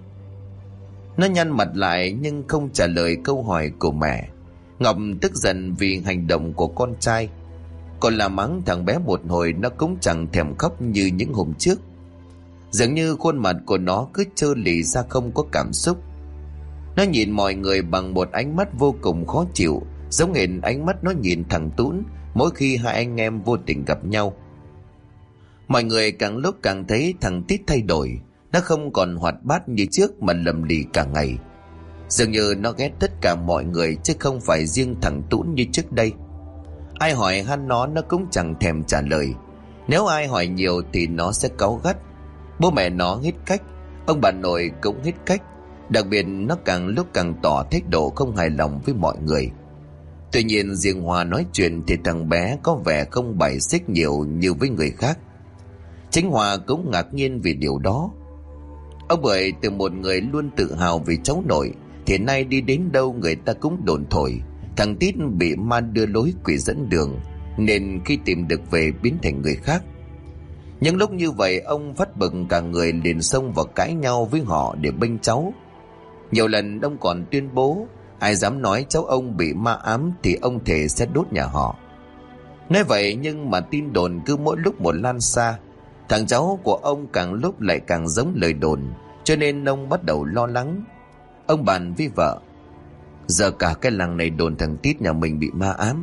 Nó nhăn mặt lại nhưng không trả lời câu hỏi của mẹ. Ngọc tức giận vì hành động của con trai. Còn la mắng thằng bé một hồi nó cũng chẳng thèm khóc như những hôm trước. Dường như khuôn mặt của nó cứ trơ lì ra không có cảm xúc. Nó nhìn mọi người bằng một ánh mắt vô cùng khó chịu, giống hệt ánh mắt nó nhìn thằng Tún mỗi khi hai anh em vô tình gặp nhau. Mọi người càng lúc càng thấy thằng Tít thay đổi. Nó không còn hoạt bát như trước mà lầm lì cả ngày. Dường như nó ghét tất cả mọi người chứ không phải riêng thằng Tún như trước đây. Ai hỏi han nó cũng chẳng thèm trả lời. Nếu ai hỏi nhiều thì nó sẽ cáu gắt. Bố mẹ nó hết cách, ông bà nội cũng hết cách. Đặc biệt nó càng lúc càng tỏ thái độ không hài lòng với mọi người. Tuy nhiên riêng Hòa nói chuyện thì thằng bé có vẻ không bày xích nhiều như với người khác. Chính Hòa cũng ngạc nhiên vì điều đó. Ông Bưởi từ một người luôn tự hào vì cháu nội thì nay đi đến đâu người ta cũng đồn thổi thằng Tít bị ma đưa lối quỷ dẫn đường, nên khi tìm được về biến thành người khác. Nhưng lúc như vậy ông phát bực cả người liền xông vào cãi nhau với họ để bênh cháu. Nhiều lần ông còn tuyên bố ai dám nói cháu ông bị ma ám thì ông thề sẽ đốt nhà họ. Nói vậy nhưng mà tin đồn cứ mỗi lúc một lan xa. Thằng cháu của ông càng lúc lại càng giống lời đồn, cho nên ông bắt đầu lo lắng. Ông bàn với vợ: "Giờ cả cái làng này đồn thằng Tít nhà mình bị ma ám."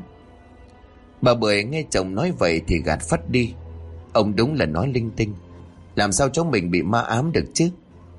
Bà Bưởi nghe chồng nói vậy thì gạt phắt đi: "Ông đúng là nói linh tinh. Làm sao cháu mình bị ma ám được chứ?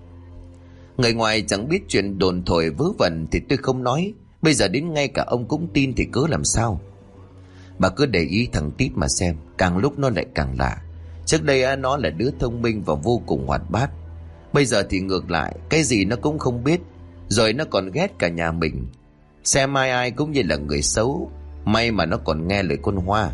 Người ngoài chẳng biết chuyện đồn thổi vớ vẩn thì tôi không nói. Bây giờ đến ngay cả ông cũng tin thì cớ làm sao? Bà cứ để ý thằng Tít mà xem, càng lúc nó lại càng lạ. Trước đây nó là đứa thông minh và vô cùng hoạt bát. Bây giờ thì ngược lại, cái gì nó cũng không biết. Rồi nó còn ghét cả nhà mình. Xem ai ai cũng như là người xấu. May mà nó còn nghe lời con Hoa.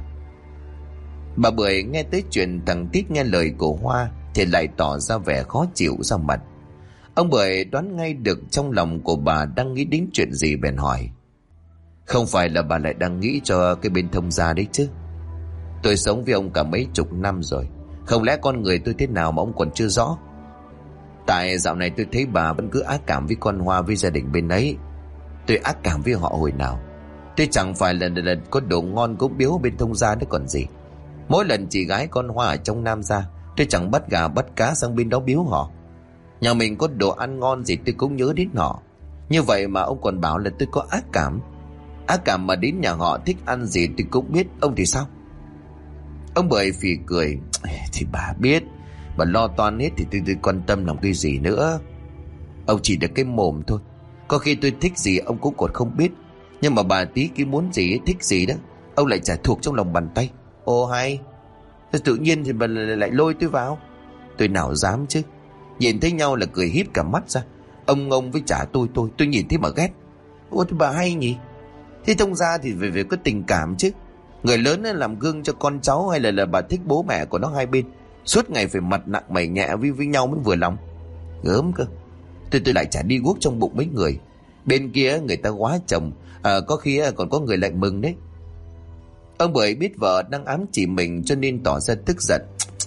Bà Bưởi nghe tới chuyện thằng Tít nghe lời của Hoa thì lại tỏ ra vẻ khó chịu ra mặt. Ông Bưởi đoán ngay được trong lòng của bà đang nghĩ đến chuyện gì, bèn hỏi: Không phải là bà lại đang nghĩ cho cái bên Thông gia đấy chứ? Tôi sống với ông cả mấy chục năm rồi, không lẽ con người tôi thế nào mà ông còn chưa rõ? Tại dạo này tôi thấy bà vẫn cứ ác cảm với con Hoa, với gia đình bên ấy. Tôi ác cảm với họ hồi nào? Tôi chẳng phải là có đồ ngon cúng biếu bên Thông gia đấy còn gì. Mỗi lần chị gái con Hoa ở trong Nam gia, tôi chẳng bắt gà bắt cá sang bên đó biếu họ. Nhà mình có đồ ăn ngon gì tôi cũng nhớ đến họ. Như vậy mà ông còn bảo là tôi có ác cảm. Ác cảm mà đến nhà họ thích ăn gì tôi cũng biết, ông thì sao? Ông Bưởi phì cười: Thì bà biết, bà lo toan hết thì tôi quan tâm làm cái gì nữa. Ông chỉ được cái mồm thôi. Có khi tôi thích gì ông cũng còn không biết. Nhưng mà bà Tí cứ muốn gì thích gì đó, ông lại chả thuộc trong lòng bàn tay. Ồ hay, tự nhiên thì bà lại lôi tôi vào. Tôi nào dám chứ. Nhìn thấy nhau là cười híp cả mắt ra. Ông với chả tôi nhìn thấy mà ghét. Ôi bà hay nhỉ. Thế Thông gia thì về có tình cảm chứ. Người lớn làm gương cho con cháu, hay là bà thích bố mẹ của nó hai bên suốt ngày phải mặt nặng mày nhẹ với nhau mới vừa lòng. Gớm cơ. Tôi lại chả đi guốc trong bụng mấy người. Bên kia người ta quá chồng, có khi còn có người lại mừng đấy. Ông Bưởi biết vợ đang ám chỉ mình cho nên tỏ ra tức giận.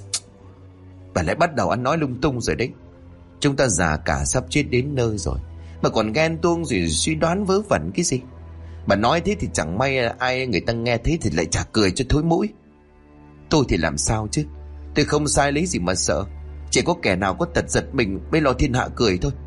Bà lại bắt đầu ăn nói lung tung rồi đấy. Chúng ta già cả sắp chết đến nơi rồi mà còn ghen tuông rồi suy đoán vớ vẩn cái gì. Bà nói thế thì chẳng may ai người ta nghe thấy thì lại chả cười cho thối mũi. Tôi thì làm sao chứ. Tôi không sai lấy gì mà sợ. Chỉ có kẻ nào có tật giật mình mới lo thiên hạ cười thôi.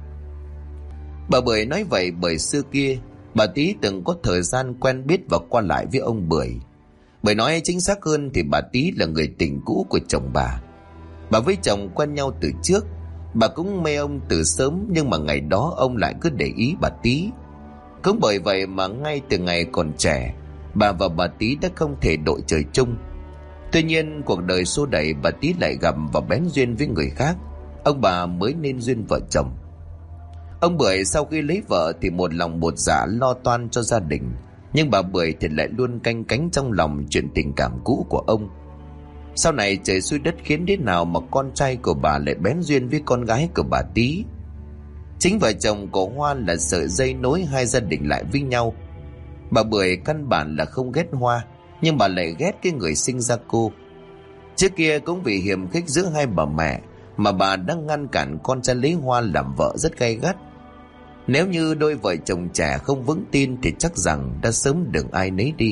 Bà Bưởi nói vậy bởi xưa kia bà Tí từng có thời gian quen biết và qua lại với ông Bưởi. Bởi nói chính xác hơn thì bà Tí là người tình cũ của chồng bà. Bà với chồng quen nhau từ trước. Bà cũng mê ông từ sớm, nhưng mà ngày đó ông lại cứ để ý bà Tí. Cũng bởi vậy mà ngay từ ngày còn trẻ, bà và bà Tí đã không thể đội trời chung. Tuy nhiên cuộc đời xô đẩy, bà Tí lại gặp và bén duyên với người khác. Ông bà mới nên duyên vợ chồng. Ông Bưởi sau khi lấy vợ thì một lòng một dạ lo toan cho gia đình. Nhưng bà Bưởi thì lại luôn canh cánh trong lòng chuyện tình cảm cũ của ông. Sau này trời xui đất khiến thế nào mà con trai của bà lại bén duyên với con gái của bà Tí. Chính vợ chồng của Hoa là sợi dây nối hai gia đình lại với nhau. Bà Bưởi căn bản là không ghét Hoa, nhưng bà lại ghét cái người sinh ra cô. Trước kia cũng vì hiềm khích giữa hai bà mẹ mà bà đã ngăn cản con trai lấy Hoa làm vợ rất gay gắt. Nếu như đôi vợ chồng trẻ không vững tin thì chắc rằng đã sớm đừng ai nấy đi.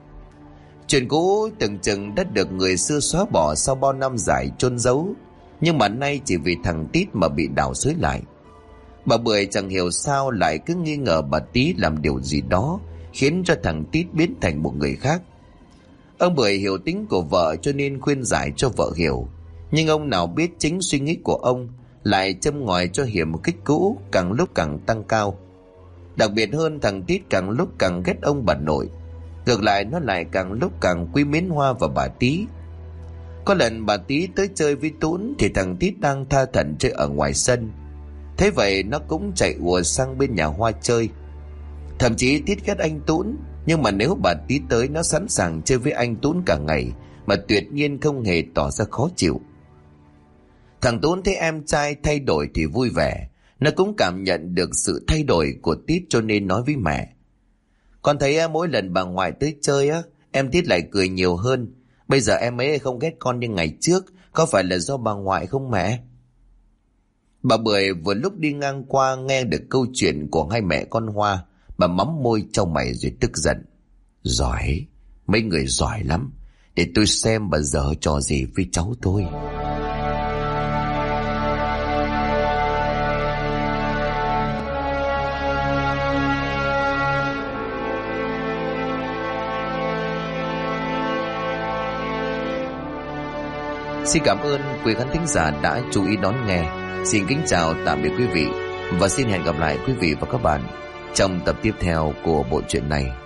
Chuyện cũ tưởng chừng đã được người xưa xóa bỏ sau bao năm dài chôn giấu, nhưng mà nay chỉ vì thằng Tít mà bị đào xới lại. Bà Bưởi chẳng hiểu sao lại cứ nghi ngờ bà Tí làm điều gì đó khiến cho thằng Tít biến thành một người khác. Ông Bưởi hiểu tính của vợ cho nên khuyên giải cho vợ hiểu, nhưng ông nào biết chính suy nghĩ của ông lại châm ngòi cho hiểm khích cũ càng lúc càng tăng cao. Đặc biệt hơn, thằng Tít càng lúc càng ghét ông bà nội. Ngược lại nó lại càng lúc càng quý mến Hoa và bà Tí. Có lần bà Tí tới chơi với Tún thì thằng Tít đang tha thẩn chơi ở ngoài sân. Thế vậy nó cũng chạy ùa sang bên nhà Hoa chơi. Thậm chí Tít ghét anh Tún, nhưng mà nếu bà Tí tới nó sẵn sàng chơi với anh Tún cả ngày, mà tuyệt nhiên không hề tỏ ra khó chịu. Thằng Tún thấy em trai thay đổi thì vui vẻ. Nó cũng cảm nhận được sự thay đổi của Tít cho nên nói với mẹ: Con thấy mỗi lần bà ngoại tới chơi em Tít lại cười nhiều hơn. Bây giờ em ấy không ghét con như ngày trước, có phải là do bà ngoại không mẹ? Bà Bưởi vừa lúc đi ngang qua nghe được câu chuyện của hai mẹ con Hoa, bà mắm môi trao mày rồi tức giận: Giỏi, mấy người giỏi lắm. Để tôi xem bà dở trò gì với cháu tôi. Xin cảm ơn quý khán thính giả đã chú ý đón nghe. Xin kính chào tạm biệt quý vị và xin hẹn gặp lại quý vị và các bạn trong tập tiếp theo của bộ truyện này.